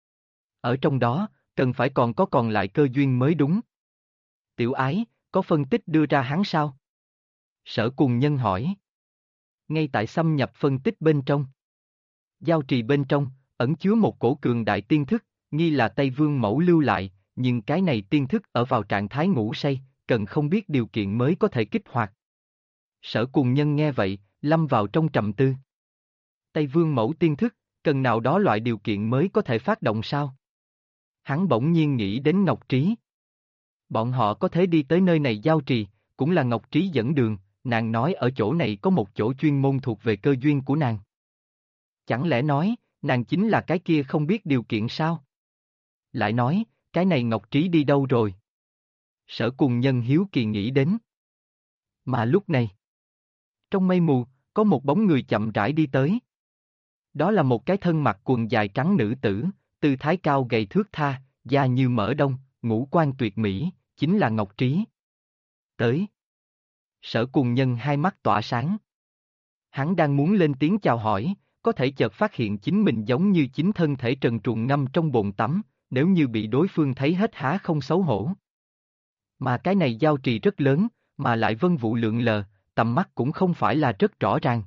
Ở trong đó, cần phải còn lại cơ duyên mới đúng. Tiểu ái, có phân tích đưa ra hắn sao? Sở Cùng Nhân hỏi. Ngay tại xâm nhập phân tích bên trong. Giao trì bên trong, ẩn chứa một cổ cường đại tiên thức, nghi là Tây Vương Mẫu lưu lại, nhưng cái này tiên thức ở vào trạng thái ngủ say, cần không biết điều kiện mới có thể kích hoạt. Sở Cùng Nhân nghe vậy, lâm vào trong trầm tư. Tây Vương Mẫu tiên thức, cần nào đó loại điều kiện mới có thể phát động sao? Hắn bỗng nhiên nghĩ đến Ngọc Trí. Bọn họ có thể đi tới nơi này giao trì, cũng là Ngọc Trí dẫn đường, nàng nói ở chỗ này có một chỗ chuyên môn thuộc về cơ duyên của nàng. Chẳng lẽ nói, nàng chính là cái kia không biết điều kiện sao? Lại nói, cái này Ngọc Trí đi đâu rồi? Sở Cùng Nhân hiếu kỳ nghĩ đến. Mà lúc này, trong mây mù, có một bóng người chậm rãi đi tới. Đó là một cái thân mặc quần dài trắng nữ tử, tư thái cao gầy thước tha, da như mỡ đông, ngũ quan tuyệt mỹ, chính là Ngọc Trí. Tới. Sở Cùng Nhân hai mắt tỏa sáng. Hắn đang muốn lên tiếng chào hỏi, có thể chợt phát hiện chính mình giống như chính thân thể trần truồng ngâm trong bồn tắm, nếu như bị đối phương thấy hết há không xấu hổ. Mà cái này giao trì rất lớn, mà lại vân vụ lượn lờ, tầm mắt cũng không phải là rất rõ ràng.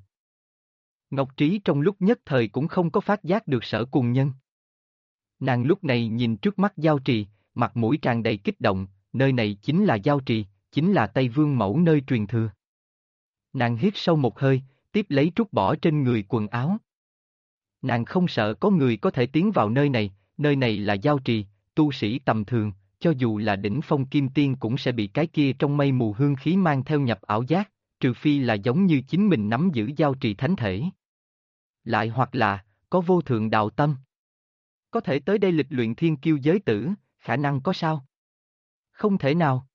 Ngọc Trí trong lúc nhất thời cũng không có phát giác được Sở Cùng Nhân. Nàng lúc này nhìn trước mắt giao trì, mặt mũi tràn đầy kích động, nơi này chính là giao trì, chính là Tây Vương Mẫu nơi truyền thừa. Nàng hít sâu một hơi, tiếp lấy trút bỏ trên người quần áo. Nàng không sợ có người có thể tiến vào nơi này là giao trì, tu sĩ tầm thường, cho dù là đỉnh phong kim tiên cũng sẽ bị cái kia trong mây mù hương khí mang theo nhập ảo giác, trừ phi là giống như chính mình nắm giữ giao trì thánh thể. Lại hoặc là, có vô thượng đạo tâm. Có thể tới đây lịch luyện thiên kiêu giới tử, khả năng có sao? Không thể nào.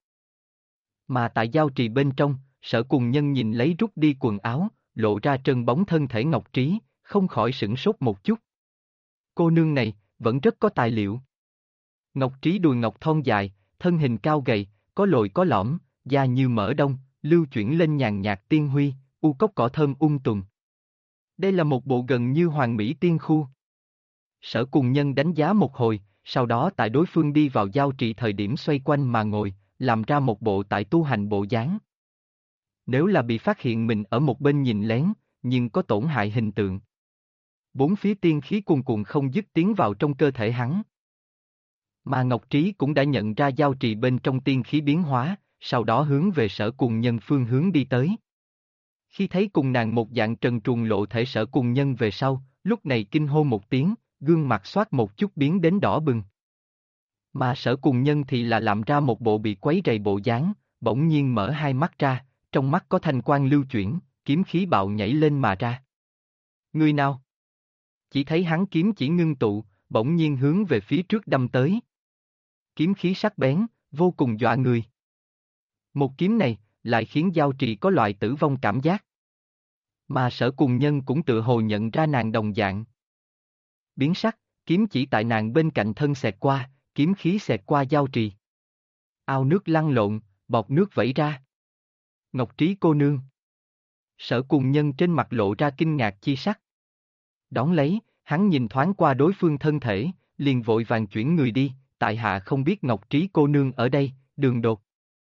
Mà tại giao trì bên trong, Sở Cùng Nhân nhìn lấy rút đi quần áo, lộ ra trơn bóng thân thể Ngọc Trí, không khỏi sửng sốt một chút. Cô nương này, vẫn rất có tài liệu. Ngọc Trí đùi ngọc thon dài, thân hình cao gầy, có lồi có lõm, da như mỡ đông, lưu chuyển lên nhàn nhạt tiên huy, u cốc cỏ thơm tùng. Đây là một bộ gần như hoàn mỹ tiên khu. Sở Cùng Nhân đánh giá một hồi, sau đó tại đối phương đi vào giao trì thời điểm xoay quanh mà ngồi, làm ra một bộ tại tu hành bộ dáng. Nếu là bị phát hiện mình ở một bên nhìn lén, nhưng có tổn hại hình tượng. Bốn phía tiên khí cuồn cuộn không dứt tiến vào trong cơ thể hắn. Mà Ngọc Trí cũng đã nhận ra giao trì bên trong tiên khí biến hóa, sau đó hướng về Sở Cùng Nhân phương hướng đi tới. Khi thấy cùng nàng một dạng trần truồng lộ thể Sở Cùng Nhân về sau, lúc này kinh hô một tiếng, gương mặt xoát một chút biến đến đỏ bừng. Mà Sở Cùng Nhân thì là làm ra một bộ bị quấy rầy bộ dáng, bỗng nhiên mở hai mắt ra, trong mắt có thanh quang lưu chuyển, kiếm khí bạo nhảy lên mà ra. Người nào? Chỉ thấy hắn kiếm chỉ ngưng tụ, bỗng nhiên hướng về phía trước đâm tới. Kiếm khí sắc bén, vô cùng dọa người. Một kiếm này, lại khiến giao trì có loại tử vong cảm giác. Mà Sở Cùng Nhân cũng tự hồ nhận ra nàng đồng dạng. Biến sắc, kiếm chỉ tại nàng bên cạnh thân xẹt qua, kiếm khí xẹt qua giao trì. Ao nước lăn lộn, bọt nước vẩy ra. Ngọc Trí cô nương. Sở Cùng Nhân trên mặt lộ ra kinh ngạc chi sắc. Đón lấy, hắn nhìn thoáng qua đối phương thân thể, liền vội vàng chuyển người đi, tại hạ không biết Ngọc Trí cô nương ở đây, đường đột.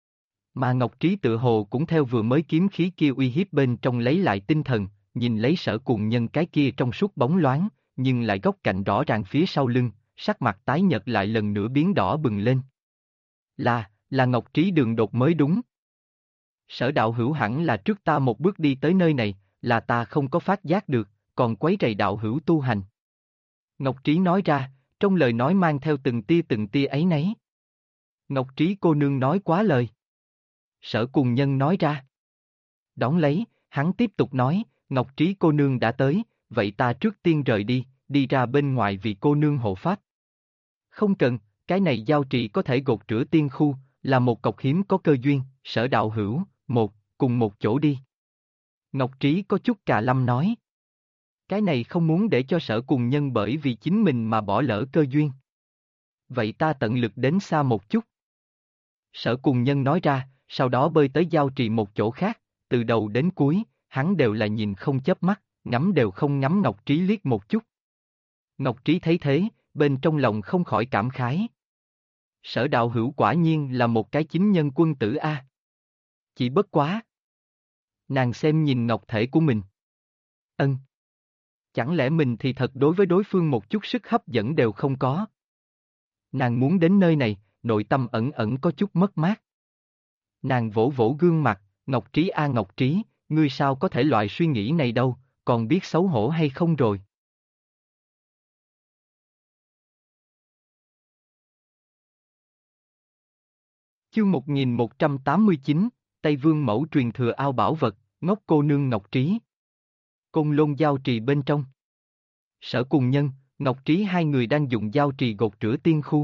Mà Ngọc Trí tự hồ cũng theo vừa mới kiếm khí kia uy hiếp bên trong lấy lại tinh thần, nhìn lấy Sở Cùng Nhân cái kia trong suốt bóng loáng, nhưng lại góc cạnh rõ ràng phía sau lưng, sắc mặt tái nhợt lại lần nữa biến đỏ bừng lên. Là Ngọc Trí đường đột mới đúng. Sở đạo hữu hẳn là trước ta một bước đi tới nơi này, là ta không có phát giác được, còn quấy rầy đạo hữu tu hành. Ngọc Trí nói ra, trong lời nói mang theo từng tia áy náy. Ngọc Trí cô nương nói quá lời. Sở Cùng Nhân nói ra. Đón lấy, hắn tiếp tục nói, Ngọc Trí cô nương đã tới, vậy ta trước tiên rời đi, đi ra bên ngoài vì cô nương hộ pháp. Không cần, cái này giao trì có thể gột rửa tiên khu, là một cọc hiếm có cơ duyên, Sở đạo hữu, cùng một chỗ đi. Ngọc Trí có chút cà lâm nói. Cái này không muốn để cho Sở Cùng Nhân bởi vì chính mình mà bỏ lỡ cơ duyên. Vậy ta tận lực đến xa một chút. Sở Cùng Nhân nói ra, sau đó bơi tới giao trì một chỗ khác, từ đầu đến cuối, hắn đều là nhìn không chớp mắt, ngắm đều không ngắm Ngọc Trí liếc một chút. Ngọc Trí thấy thế, bên trong lòng không khỏi cảm khái. Sở đạo hữu quả nhiên là một cái chính nhân quân tử a. Chỉ bất quá. Nàng xem nhìn ngọc thể của mình. Ân. Chẳng lẽ mình thì thật đối với đối phương một chút sức hấp dẫn đều không có. Nàng muốn đến nơi này, nội tâm ẩn ẩn có chút mất mát. Nàng vỗ vỗ gương mặt, Ngọc Trí a Ngọc Trí, ngươi sao có thể loại suy nghĩ này đâu, còn biết xấu hổ hay không rồi. Chương 1189, Tây Vương Mẫu truyền thừa ao bảo vật, ngốc cô nương Ngọc Trí. Côn Lôn giao trì bên trong. Sở Cùng Nhân, Ngọc Trí hai người đang dùng giao trì gột rửa tiên khu.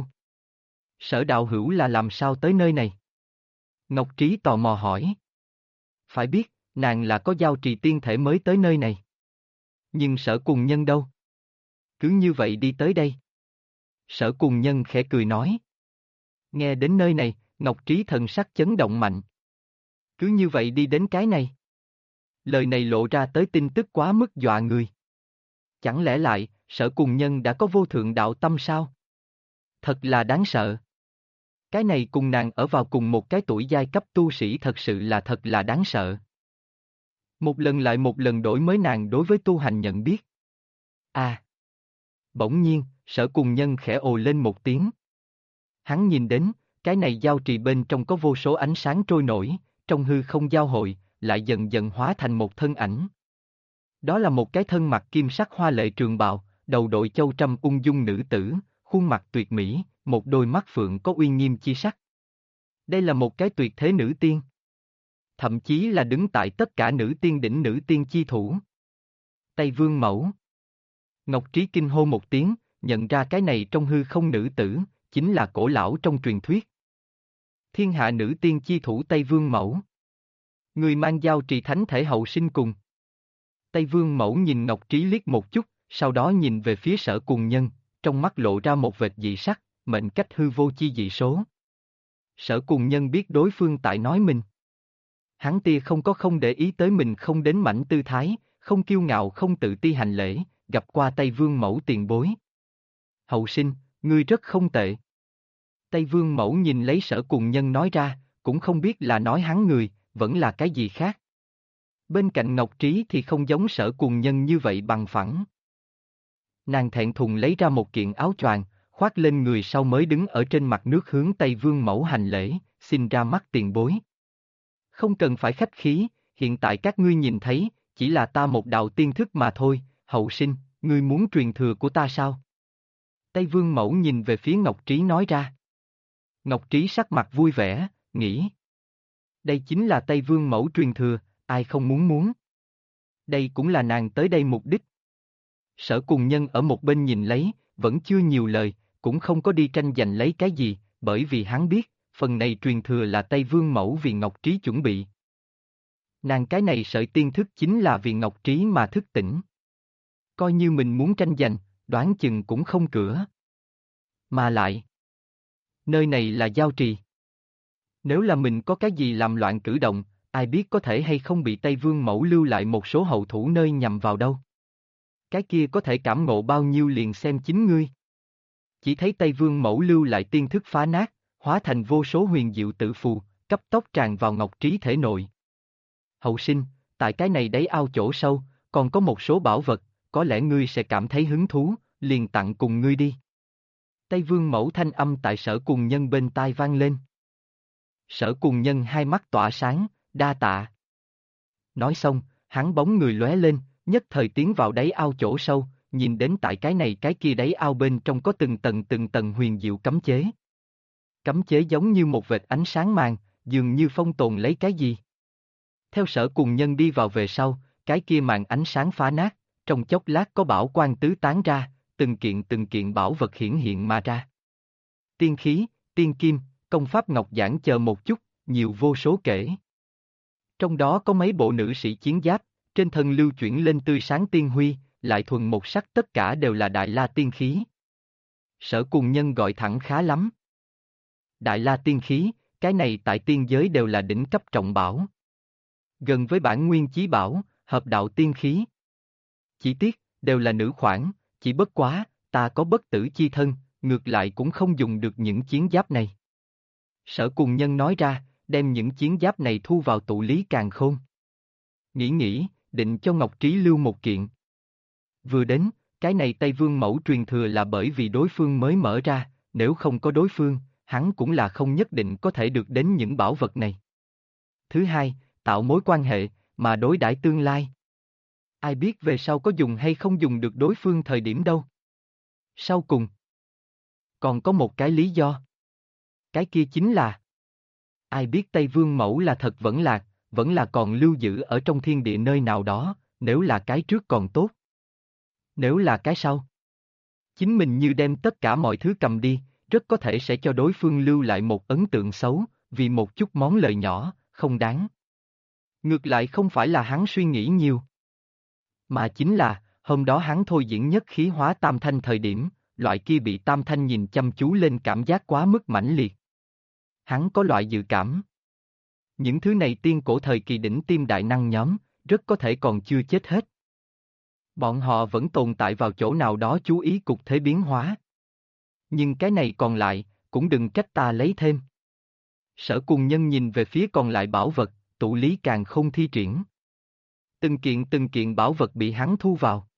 Sở đạo hữu là làm sao tới nơi này? Ngọc Trí tò mò hỏi. Phải biết, nàng là có giao trì tiên thể mới tới nơi này. Nhưng Sở Cùng Nhân đâu? Cứ như vậy đi tới đây. Sở Cùng Nhân khẽ cười nói. Nghe đến nơi này, Ngọc Trí thần sắc chấn động mạnh. Cứ như vậy đi đến cái này. Lời này lộ ra tới tin tức quá mức dọa người. Chẳng lẽ lại, Sở Cùng Nhân đã có vô thượng đạo tâm sao? Thật là đáng sợ. Cái này cùng nàng ở vào cùng một cái tuổi giai cấp tu sĩ thật sự là thật là đáng sợ. Một lần lại một lần đổi mới nàng đối với tu hành nhận biết. À! Bỗng nhiên, Sở Cùng Nhân khẽ ồ lên một tiếng. Hắn nhìn đến, cái này giao trì bên trong có vô số ánh sáng trôi nổi, trong hư không giao hội, lại dần dần hóa thành một thân ảnh. Đó là một cái thân mặc kim sắc hoa lệ trường bào, đầu đội châu trâm ung dung nữ tử, khuôn mặt tuyệt mỹ, một đôi mắt phượng có uy nghiêm chi sắc. Đây là một cái tuyệt thế nữ tiên. Thậm chí là đứng tại tất cả nữ tiên đỉnh nữ tiên chi thủ. Tây Vương Mẫu. Ngọc Trí kinh hô một tiếng, nhận ra cái này trong hư không nữ tử, chính là cổ lão trong truyền thuyết. Thiên hạ nữ tiên chi thủ Tây Vương Mẫu. Người mang giao trì thánh thể hậu sinh cùng. Tây Vương Mẫu nhìn Ngọc Trí liếc một chút, sau đó nhìn về phía Sở Cùng Nhân, trong mắt lộ ra một vệt dị sắc, mệnh cách hư vô chi dị số. Sở Cùng Nhân biết đối phương tại nói mình. Hắn tia không để ý tới mình không đến mảnh tư thái, không kiêu ngạo không tự ti hành lễ, gặp qua Tây Vương Mẫu tiền bối. Hậu sinh, ngươi rất không tệ. Tây Vương Mẫu nhìn lấy Sở Cùng Nhân nói ra, cũng không biết là nói hắn người, vẫn là cái gì khác. Bên cạnh Ngọc Trí thì không giống Sở Cùng Nhân như vậy bằng phẳng. Nàng thẹn thùng lấy ra một kiện áo choàng, khoác lên người sau mới đứng ở trên mặt nước hướng Tây Vương Mẫu hành lễ, xin ra mắt tiền bối. Không cần phải khách khí, hiện tại các ngươi nhìn thấy, chỉ là ta một đạo tiên thức mà thôi, hậu sinh, ngươi muốn truyền thừa của ta sao? Tây Vương Mẫu nhìn về phía Ngọc Trí nói ra. Ngọc Trí sắc mặt vui vẻ, nghĩ. Đây chính là Tây Vương Mẫu truyền thừa, ai không muốn. Đây cũng là nàng tới đây mục đích. Sở Cùng Nhân ở một bên nhìn lấy, vẫn chưa nhiều lời, cũng không có đi tranh giành lấy cái gì, bởi vì hắn biết, phần này truyền thừa là Tây Vương Mẫu vì Ngọc Trí chuẩn bị. Nàng cái này sợi tiên thức chính là vì Ngọc Trí mà thức tỉnh. Coi như mình muốn tranh giành, đoán chừng cũng không cửa. Mà lại, nơi này là giao trì. Nếu là mình có cái gì làm loạn cử động, ai biết có thể hay không bị Tây Vương Mẫu lưu lại một số hậu thủ nơi nhằm vào đâu. Cái kia có thể cảm ngộ bao nhiêu liền xem chính ngươi. Chỉ thấy Tây Vương Mẫu lưu lại tiên thức phá nát, hóa thành vô số huyền diệu tự phù, cấp tốc tràn vào Ngọc Trí thể nội. Hậu sinh, tại cái này đáy ao chỗ sâu, còn có một số bảo vật, có lẽ ngươi sẽ cảm thấy hứng thú, liền tặng cùng ngươi đi. Tây Vương Mẫu thanh âm tại Sở Cùng Nhân bên tai vang lên. Sở Cùng Nhân hai mắt tỏa sáng, đa tạ. Nói xong, hắn bóng người lóe lên, nhất thời tiến vào đáy ao chỗ sâu, nhìn đến tại cái này cái kia đáy ao bên trong có từng tầng huyền diệu cấm chế. Cấm chế giống như một vệt ánh sáng màng, dường như phong tồn lấy cái gì. Theo Sở Cùng Nhân đi vào về sau, cái kia màn ánh sáng phá nát, trong chốc lát có bảo quang tứ tán ra, từng kiện bảo vật hiển hiện mà ra. Tiên khí, tiên kim, công pháp ngọc giản chờ một chút, nhiều vô số kể. Trong đó có mấy bộ nữ sĩ chiến giáp, trên thân lưu chuyển lên tươi sáng tiên huy, lại thuần một sắc tất cả đều là Đại La tiên khí. Sở Cùng Nhân gọi thẳng khá lắm. Đại La tiên khí, cái này tại tiên giới đều là đỉnh cấp trọng bảo. Gần với bản nguyên chí bảo, hợp đạo tiên khí. Chỉ tiếc, đều là nữ khoản, chỉ bất quá, ta có bất tử chi thân, ngược lại cũng không dùng được những chiến giáp này. Sở Cùng Nhân nói ra, đem những chiến giáp này thu vào tụ lý càn khôn. Nghĩ, định cho Ngọc Trí lưu một kiện. Vừa đến, cái này Tây Vương mẫu truyền thừa là bởi vì đối phương mới mở ra, nếu không có đối phương, hắn cũng là không nhất định có thể được đến những bảo vật này. Thứ hai, tạo mối quan hệ, mà đối đãi tương lai. Ai biết về sau có dùng hay không dùng được đối phương thời điểm đâu. Sau cùng, còn có một cái lý do. Cái kia chính là, ai biết Tây Vương mẫu là thật vẫn lạc, vẫn là còn lưu giữ ở trong thiên địa nơi nào đó, nếu là cái trước còn tốt. Nếu là cái sau, chính mình như đem tất cả mọi thứ cầm đi, rất có thể sẽ cho đối phương lưu lại một ấn tượng xấu, vì một chút món lời nhỏ, không đáng. Ngược lại không phải là hắn suy nghĩ nhiều. Mà chính là, hôm đó hắn thôi diễn nhất khí hóa tam thanh thời điểm, loại kia bị tam thanh nhìn chăm chú lên cảm giác quá mức mãnh liệt. Hắn có loại dự cảm. Những thứ này tiên cổ thời kỳ đỉnh tiêm đại năng nhóm, rất có thể còn chưa chết hết. Bọn họ vẫn tồn tại vào chỗ nào đó chú ý cục thế biến hóa. Nhưng cái này còn lại, cũng đừng trách ta lấy thêm. Sở Cùng Nhân nhìn về phía còn lại bảo vật, tụ lý càng không thi triển. Từng kiện bảo vật bị hắn thu vào.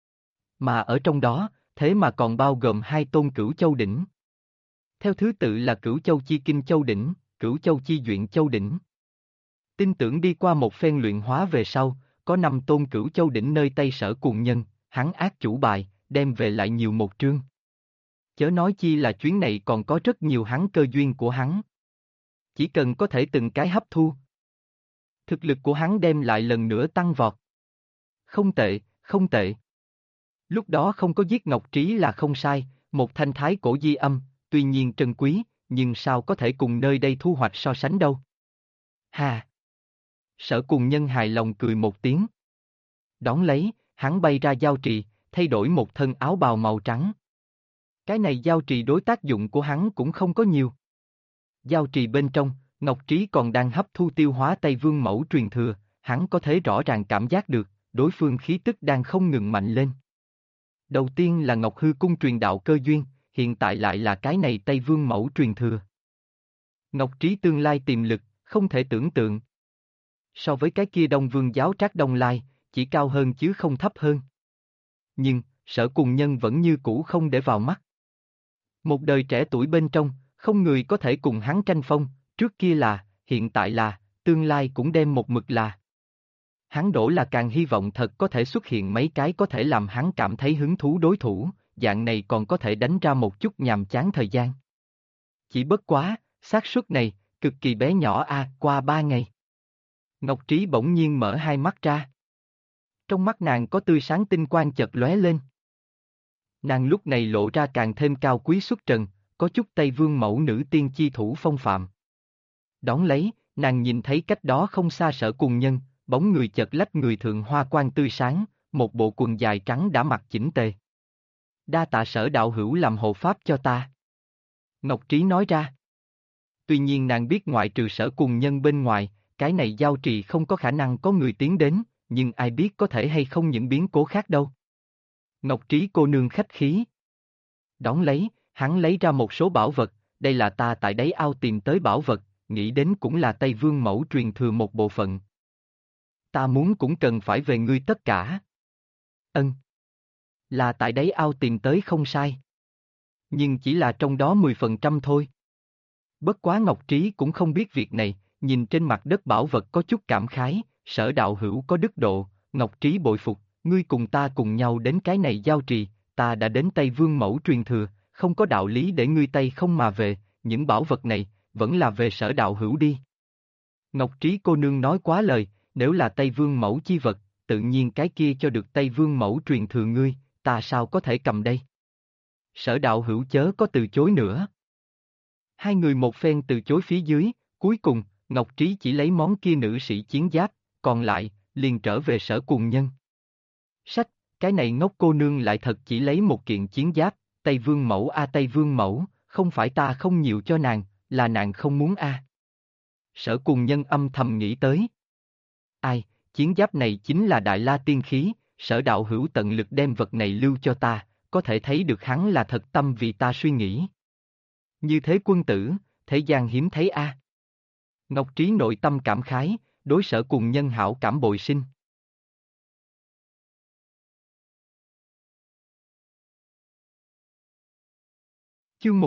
Mà ở trong đó, thế mà còn bao gồm hai tôn Cửu Châu đỉnh. Theo thứ tự là Cửu Châu Chi Kinh Châu đỉnh, Cửu Châu Chi Duyện Châu đỉnh. Tin tưởng đi qua một phen luyện hóa về sau, có 5 tôn Cửu Châu đỉnh nơi tay Sở Cùng Nhân, hắn ác chủ bài, đem về lại nhiều một trương. Chớ nói chi là chuyến này còn có rất nhiều hắn cơ duyên của hắn. Chỉ cần có thể từng cái hấp thu. Thực lực của hắn đem lại lần nữa tăng vọt. Không tệ, không tệ. Lúc đó không có giết Ngọc Trí là không sai, một thanh thái cổ di âm, tuy nhiên trân quý, nhưng sao có thể cùng nơi đây thu hoạch so sánh đâu. Hà! Sở Cùng Nhân hài lòng cười một tiếng. Đón lấy, hắn bay ra giao trì, thay đổi một thân áo bào màu trắng. Cái này giao trì đối tác dụng của hắn cũng không có nhiều. Giao trì bên trong, Ngọc Trí còn đang hấp thu tiêu hóa Tây Vương mẫu truyền thừa, hắn có thể rõ ràng cảm giác được, đối phương khí tức đang không ngừng mạnh lên. Đầu tiên là Ngọc Hư Cung truyền đạo cơ duyên, hiện tại lại là cái này Tây Vương mẫu truyền thừa. Ngọc Trí tương lai tiềm lực, không thể tưởng tượng. So với cái kia Đông Vương giáo Trác Đông Lai, chỉ cao hơn chứ không thấp hơn. Nhưng, Sở Cùng Nhân vẫn như cũ không để vào mắt. Một đời trẻ tuổi bên trong, không người có thể cùng hắn tranh phong, trước kia là, hiện tại là, tương lai cũng đem một mực là. Hắn đổ là càng hy vọng thật có thể xuất hiện mấy cái có thể làm hắn cảm thấy hứng thú đối thủ, dạng này còn có thể đánh ra một chút nhàm chán thời gian. Chỉ bất quá, xác suất này, cực kỳ bé nhỏ qua 3 ngày. Ngọc Trí bỗng nhiên mở hai mắt ra. Trong mắt nàng có tươi sáng tinh quang chợt lóe lên. Nàng lúc này lộ ra càng thêm cao quý xuất trần, có chút Tây Vương mẫu nữ tiên chi thủ phong phạm. Đón lấy, nàng nhìn thấy cách đó không xa Sở Cùng Nhân, bóng người chợt lách người thượng hoa quang tươi sáng, một bộ quần dài trắng đã mặc chỉnh tề. Đa tạ Sở đạo hữu làm hộ pháp cho ta. Ngọc Trí nói ra. Tuy nhiên nàng biết ngoại trừ Sở Cùng Nhân bên ngoài, cái này giao trì không có khả năng có người tiến đến, nhưng ai biết có thể hay không những biến cố khác đâu. Ngọc Trí cô nương khách khí. Đón lấy, hắn lấy ra một số bảo vật, đây là ta tại đáy ao tìm tới bảo vật, nghĩ đến cũng là Tây Vương mẫu truyền thừa một bộ phận. Ta muốn cũng cần phải về ngươi tất cả. Ân. Là tại đáy ao tìm tới không sai. Nhưng chỉ là trong đó 10% thôi. Bất quá Ngọc Trí cũng không biết việc này, nhìn trên mặt đất bảo vật có chút cảm khái, Sở đạo hữu có đức độ, Ngọc Trí bội phục, ngươi cùng ta cùng nhau đến cái này giao trì, ta đã đến Tây Vương mẫu truyền thừa, không có đạo lý để ngươi Tây không mà về, những bảo vật này, vẫn là về Sở đạo hữu đi. Ngọc Trí cô nương nói quá lời, nếu là Tây Vương mẫu chi vật, tự nhiên cái kia cho được Tây Vương mẫu truyền thừa ngươi, ta sao có thể cầm đây? Sở đạo hữu chớ có từ chối nữa. Hai người một phen từ chối phía dưới, cuối cùng, Ngọc Trí chỉ lấy món kia nữ sĩ chiến giáp, còn lại, liền trở về Sở Cuồng Nhân. Sách, cái này ngốc cô nương lại thật chỉ lấy một kiện chiến giáp, Tây Vương mẫu Tây Vương mẫu, không phải ta không nhiều cho nàng, là nàng không muốn Sở Cuồng Nhân âm thầm nghĩ tới. Ai, chiến giáp này chính là Đại La tiên khí, Sở đạo hữu tận lực đem vật này lưu cho ta, có thể thấy được hắn là thật tâm vì ta suy nghĩ. Như thế quân tử, thế gian hiếm thấy Ngọc Trí nội tâm cảm khái, đối Sở Cuồng Nhân hảo cảm bội sinh. Chương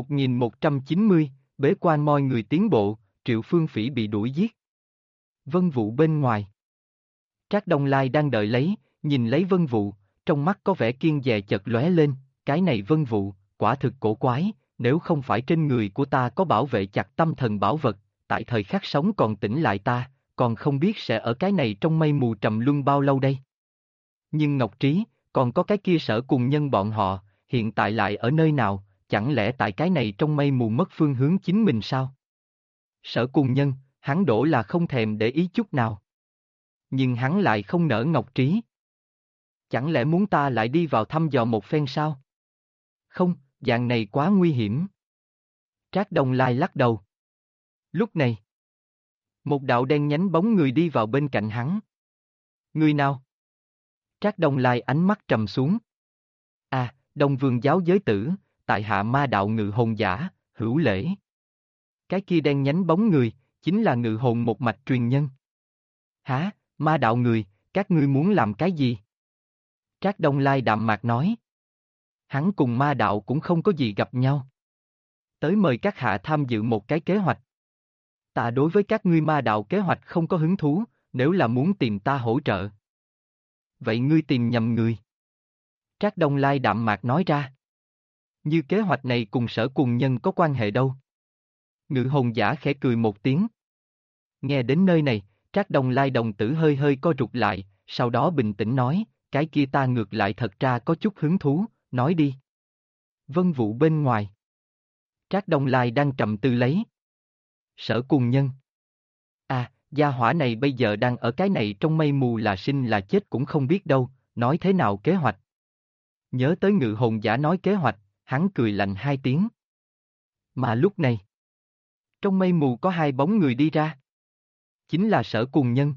1190, bế quan moi người tiến bộ, Triệu Phương Phỉ bị đuổi giết. Vân Vũ bên ngoài. Trác Đông Lai đang đợi lấy, nhìn lấy Vân Vũ, trong mắt có vẻ kiêng dè chợt lóe lên, cái này Vân Vũ, quả thực cổ quái, nếu không phải trên người của ta có bảo vệ chặt tâm thần bảo vật, tại thời khắc sống còn tỉnh lại ta, còn không biết sẽ ở cái này trong mây mù trầm luân bao lâu đây. Nhưng Ngọc Trí, còn có cái kia Sở Cuồng Nhân bọn họ, hiện tại lại ở nơi nào, chẳng lẽ tại cái này trong mây mù mất phương hướng chính mình sao? Sở Cuồng Nhân, hắn đổ là không thèm để ý chút nào. Nhưng hắn lại không nỡ Ngọc Trí. Chẳng lẽ muốn ta lại đi vào thăm dò một phen sao? Không, dạng này quá nguy hiểm. Trác Đông Lai lắc đầu. Lúc này, một đạo đen nhánh bóng người đi vào bên cạnh hắn. Người nào? Trác Đông Lai ánh mắt trầm xuống. Đông Vương giáo giới tử, tại hạ ma đạo ngự hồn giả, Hữu Lễ. Cái kia đen nhánh bóng người, chính là ngự hồn một mạch truyền nhân. Hả, ma đạo người, các ngươi muốn làm cái gì? Trác Đông Lai đạm mạc nói. Hắn cùng ma đạo cũng không có gì gặp nhau. Tới mời các hạ tham dự một cái kế hoạch. Ta đối với các ngươi ma đạo kế hoạch không có hứng thú, nếu là muốn tìm ta hỗ trợ. Vậy ngươi tìm nhầm người. Trác Đông Lai đạm mạc nói ra. Như kế hoạch này cùng Sở Cuồng Nhân có quan hệ đâu? Ngự hồn giả khẽ cười một tiếng. Nghe đến nơi này, Trác Đông Lai đồng tử hơi hơi co rụt lại, sau đó bình tĩnh nói, cái kia ta ngược lại thật ra có chút hứng thú, nói đi. Vân Vũ bên ngoài. Trác Đông Lai đang trầm tư lấy. Sở Cuồng Nhân. Gia hỏa này bây giờ đang ở cái này trong mây mù là sinh là chết cũng không biết đâu, nói thế nào kế hoạch. Nhớ tới ngự hồn giả nói kế hoạch, hắn cười lạnh hai tiếng. Mà lúc này, trong mây mù có hai bóng người đi ra. Chính là Sở Cuồng Nhân.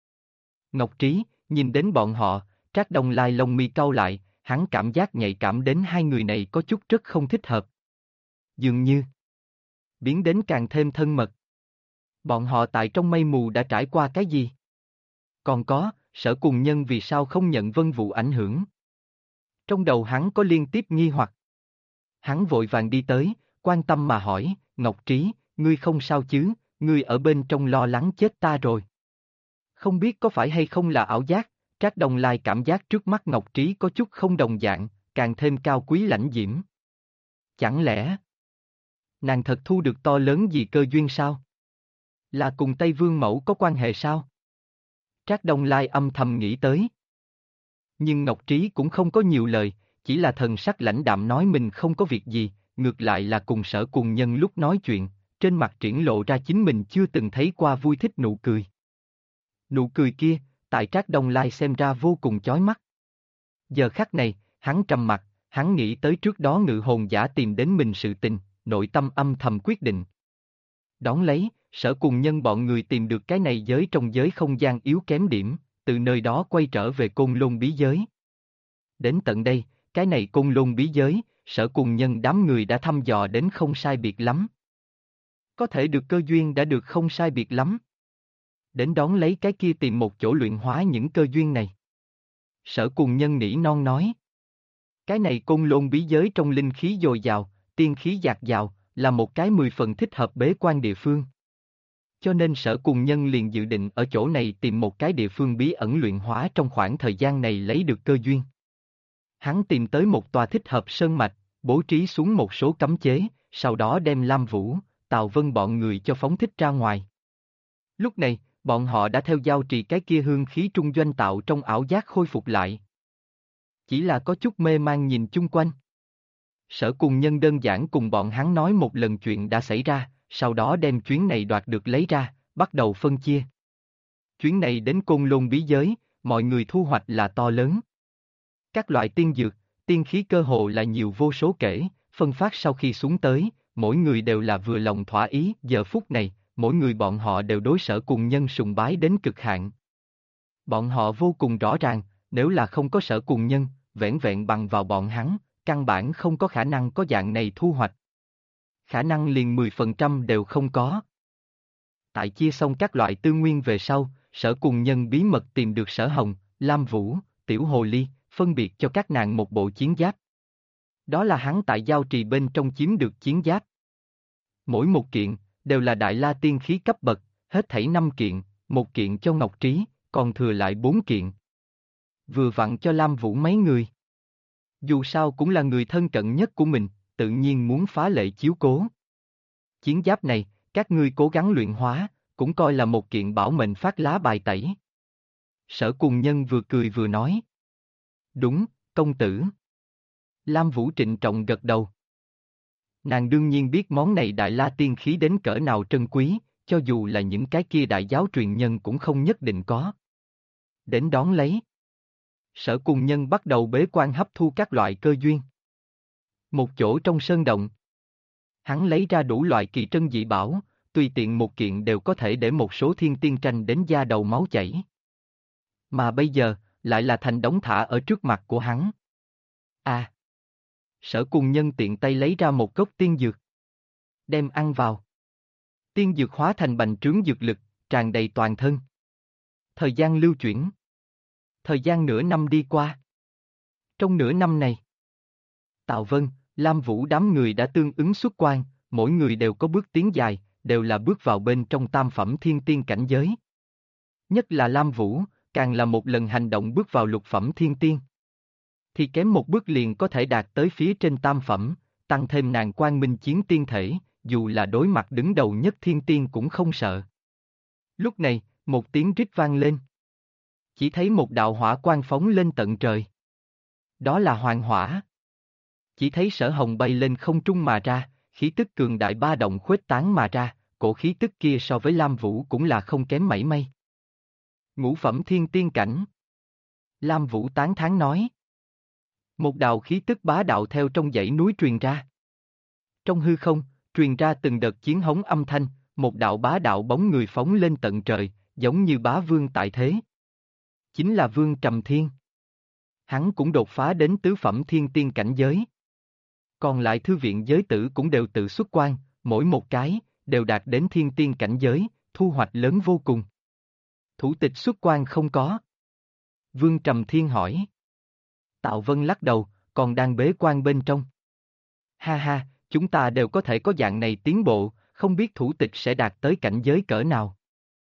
Ngọc Trí, nhìn đến bọn họ, Trác Đông Lai lông mi cau lại, hắn cảm giác nhạy cảm đến hai người này có chút rất không thích hợp. Dường như, biến đến càng thêm thân mật. Bọn họ tại trong mây mù đã trải qua cái gì? Còn có, Sở Cuồng Nhân vì sao không nhận Vân Vũ ảnh hưởng? Trong đầu hắn có liên tiếp nghi hoặc. Hắn vội vàng đi tới, quan tâm mà hỏi, Ngọc Trí, ngươi không sao chứ, ngươi ở bên trong lo lắng chết ta rồi. Không biết có phải hay không là ảo giác, Trác Đông Lai cảm giác trước mắt Ngọc Trí có chút không đồng dạng, càng thêm cao quý lãnh diễm. Chẳng lẽ, nàng thật thu được to lớn gì cơ duyên sao? Là cùng Tây Vương Mẫu có quan hệ sao? Trác Đông Lai âm thầm nghĩ tới. Nhưng Ngọc Trí cũng không có nhiều lời, chỉ là thần sắc lãnh đạm nói mình không có việc gì, ngược lại là cùng Sở Cuồng Nhân lúc nói chuyện, trên mặt triển lộ ra chính mình chưa từng thấy qua vui thích nụ cười. Nụ cười kia, tại Trác Đông Lai xem ra vô cùng chói mắt. Giờ khắc này, hắn trầm mặt, hắn nghĩ tới trước đó ngự hồn giả tìm đến mình sự tình, nội tâm âm thầm quyết định. Đón lấy, Sở Cuồng Nhân bọn người tìm được cái này giới trong giới không gian yếu kém điểm, từ nơi đó quay trở về Côn Lôn bí giới. Đến tận đây, cái này Côn Lôn bí giới, Sở Cuồng Nhân đám người đã thăm dò đến không sai biệt lắm. Có thể được cơ duyên đã được không sai biệt lắm. Đến đón lấy cái kia tìm một chỗ luyện hóa những cơ duyên này. Sở Cuồng Nhân nỉ non nói. Cái này Côn Lôn bí giới trong linh khí dồi dào, tiên khí dạt dào, là một cái 10 phần thích hợp bế quan địa phương. Cho nên Sở Cùng Nhân liền dự định ở chỗ này tìm một cái địa phương bí ẩn luyện hóa trong khoảng thời gian này lấy được cơ duyên. Hắn tìm tới một tòa thích hợp sơn mạch, bố trí xuống một số cấm chế, sau đó đem Lam Vũ, Tào Vân bọn người cho phóng thích ra ngoài. Lúc này, bọn họ đã theo giao trì cái kia hương khí trung doanh tạo trong ảo giác khôi phục lại. Chỉ là có chút mê man nhìn chung quanh. Sở Cùng Nhân đơn giản cùng bọn hắn nói một lần chuyện đã xảy ra, sau đó đem chuyến này đoạt được lấy ra, bắt đầu phân chia. Chuyến này đến Côn Lôn bí giới, mọi người thu hoạch là to lớn. Các loại tiên dược, tiên khí cơ hồ là nhiều vô số kể, phân phát sau khi xuống tới, mỗi người đều là vừa lòng thỏa ý. Giờ phút này, mỗi người bọn họ đều đối Sở Cùng Nhân sùng bái đến cực hạn. Bọn họ vô cùng rõ ràng, nếu là không có Sở Cùng Nhân, vẻn vẹn bằng vào bọn hắn, căn bản không có khả năng có dạng này thu hoạch. Khả năng liền 10% đều không có. Tại chia xong các loại tư nguyên về sau, Sở Cùng Nhân bí mật tìm được Sở Hồng, Lam Vũ, Tiểu Hồ Ly, phân biệt cho các nàng một bộ chiến giáp. Đó là hắn tại giao trì bên trong chiếm được chiến giáp. Mỗi một kiện, đều là đại la tiên khí cấp bậc, hết thảy 5 kiện, một kiện cho Ngọc Trí, còn thừa lại 4 kiện. Vừa vặn cho Lam Vũ mấy người. Dù sao cũng là người thân cận nhất của mình, tự nhiên muốn phá lệ chiếu cố. Chiến giáp này, các ngươi cố gắng luyện hóa, cũng coi là một kiện bảo mệnh phát lá bài tẩy. Sở Cùng Nhân vừa cười vừa nói. Đúng, công tử. Lam Vũ trịnh trọng gật đầu. Nàng đương nhiên biết món này đại la tiên khí đến cỡ nào trân quý, cho dù là những cái kia đại giáo truyền nhân cũng không nhất định có. Đến đón lấy. Sở Cùng Nhân bắt đầu bế quan hấp thu các loại cơ duyên. Một chỗ trong sơn động. Hắn lấy ra đủ loại kỳ trân dị bảo, tùy tiện một kiện đều có thể để một số thiên tiên tranh đến da đầu máu chảy. Mà bây giờ, lại là thành đống thả ở trước mặt của hắn. À! Sở Cùng Nhân tiện tay lấy ra một gốc tiên dược. Đem ăn vào. Tiên dược hóa thành bành trướng dược lực, tràn đầy toàn thân. Thời gian lưu chuyển. Thời gian nửa năm đi qua. Trong nửa năm này, Tào Vân, Lam Vũ đám người đã tương ứng xuất quan, mỗi người đều có bước tiến dài, đều là bước vào bên trong tam phẩm thiên tiên cảnh giới. Nhất là Lam Vũ, càng là một lần hành động bước vào lục phẩm thiên tiên. Thì kém một bước liền có thể đạt tới phía trên tam phẩm, tăng thêm nàng quang minh chiến tiên thể, dù là đối mặt đứng đầu nhất thiên tiên cũng không sợ. Lúc này, một tiếng rít vang lên. Chỉ thấy một đạo hỏa quang phóng lên tận trời. Đó là hoàng hỏa. Chỉ thấy Sở Hồng bay lên không trung mà ra, khí tức cường đại ba động khuếch tán mà ra, cổ khí tức kia so với Lam Vũ cũng là không kém mảy may. Ngũ phẩm thiên tiên cảnh. Lam Vũ tán thán nói. Một đạo khí tức bá đạo theo trong dãy núi truyền ra. Trong hư không, truyền ra từng đợt chiến hống âm thanh, một đạo bá đạo bóng người phóng lên tận trời, giống như bá vương tại thế. Chính là Vương Trầm Thiên. Hắn cũng đột phá đến tứ phẩm thiên tiên cảnh giới. Còn lại thư viện giới tử cũng đều tự xuất quan, mỗi một cái, đều đạt đến thiên tiên cảnh giới, thu hoạch lớn vô cùng. Thủ tịch xuất quan không có. Vương Trầm Thiên hỏi. Tạo Vân lắc đầu, còn đang bế quan bên trong. Ha ha, chúng ta đều có thể có dạng này tiến bộ, không biết thủ tịch sẽ đạt tới cảnh giới cỡ nào.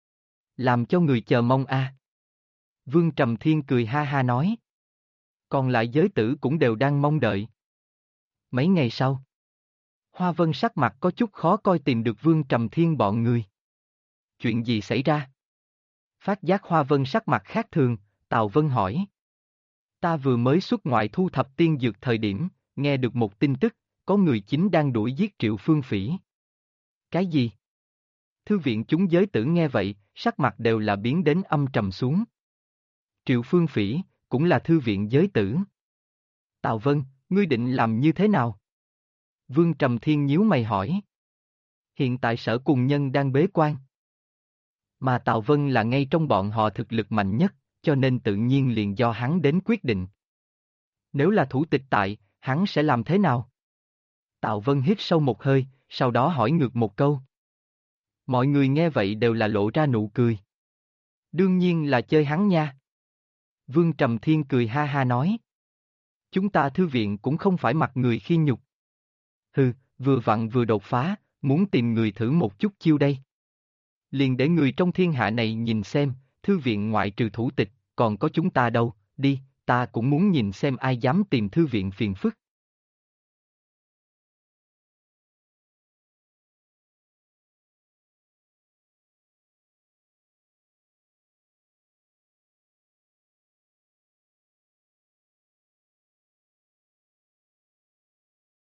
Làm cho người chờ mong a. Vương Trầm Thiên cười ha ha nói. Còn lại giới tử cũng đều đang mong đợi. Mấy ngày sau, Hoa Vân sắc mặt có chút khó coi tìm được Vương Trầm Thiên bọn người. Chuyện gì xảy ra? Phát giác Hoa Vân sắc mặt khác thường, Tào Vân hỏi. Ta vừa mới xuất ngoại thu thập tiên dược thời điểm, nghe được một tin tức, có người chính đang đuổi giết Triệu Phương Phỉ. Cái gì? Thư viện chúng giới tử nghe vậy, sắc mặt đều là biến đến âm trầm xuống. Triệu Phương Phỉ, cũng là thư viện giới tử. Tào Vân, ngươi định làm như thế nào? Vương Trầm Thiên nhíu mày hỏi. Hiện tại Sở Cùng Nhân đang bế quan. Mà Tào Vân là ngay trong bọn họ thực lực mạnh nhất, cho nên tự nhiên liền do hắn đến quyết định. Nếu là thủ tịch tại, hắn sẽ làm thế nào? Tào Vân hít sâu một hơi, sau đó hỏi ngược một câu. Mọi người nghe vậy đều là lộ ra nụ cười. Đương nhiên là chơi hắn nha. Vương Trầm Thiên cười ha ha nói. Chúng ta thư viện cũng không phải mặt người khi nhục. Hừ, vừa vặn vừa đột phá, muốn tìm người thử một chút chiêu đây. Liền để người trong thiên hạ này nhìn xem, thư viện ngoại trừ thủ tịch, còn có chúng ta đâu, đi, ta cũng muốn nhìn xem ai dám tìm thư viện phiền phức.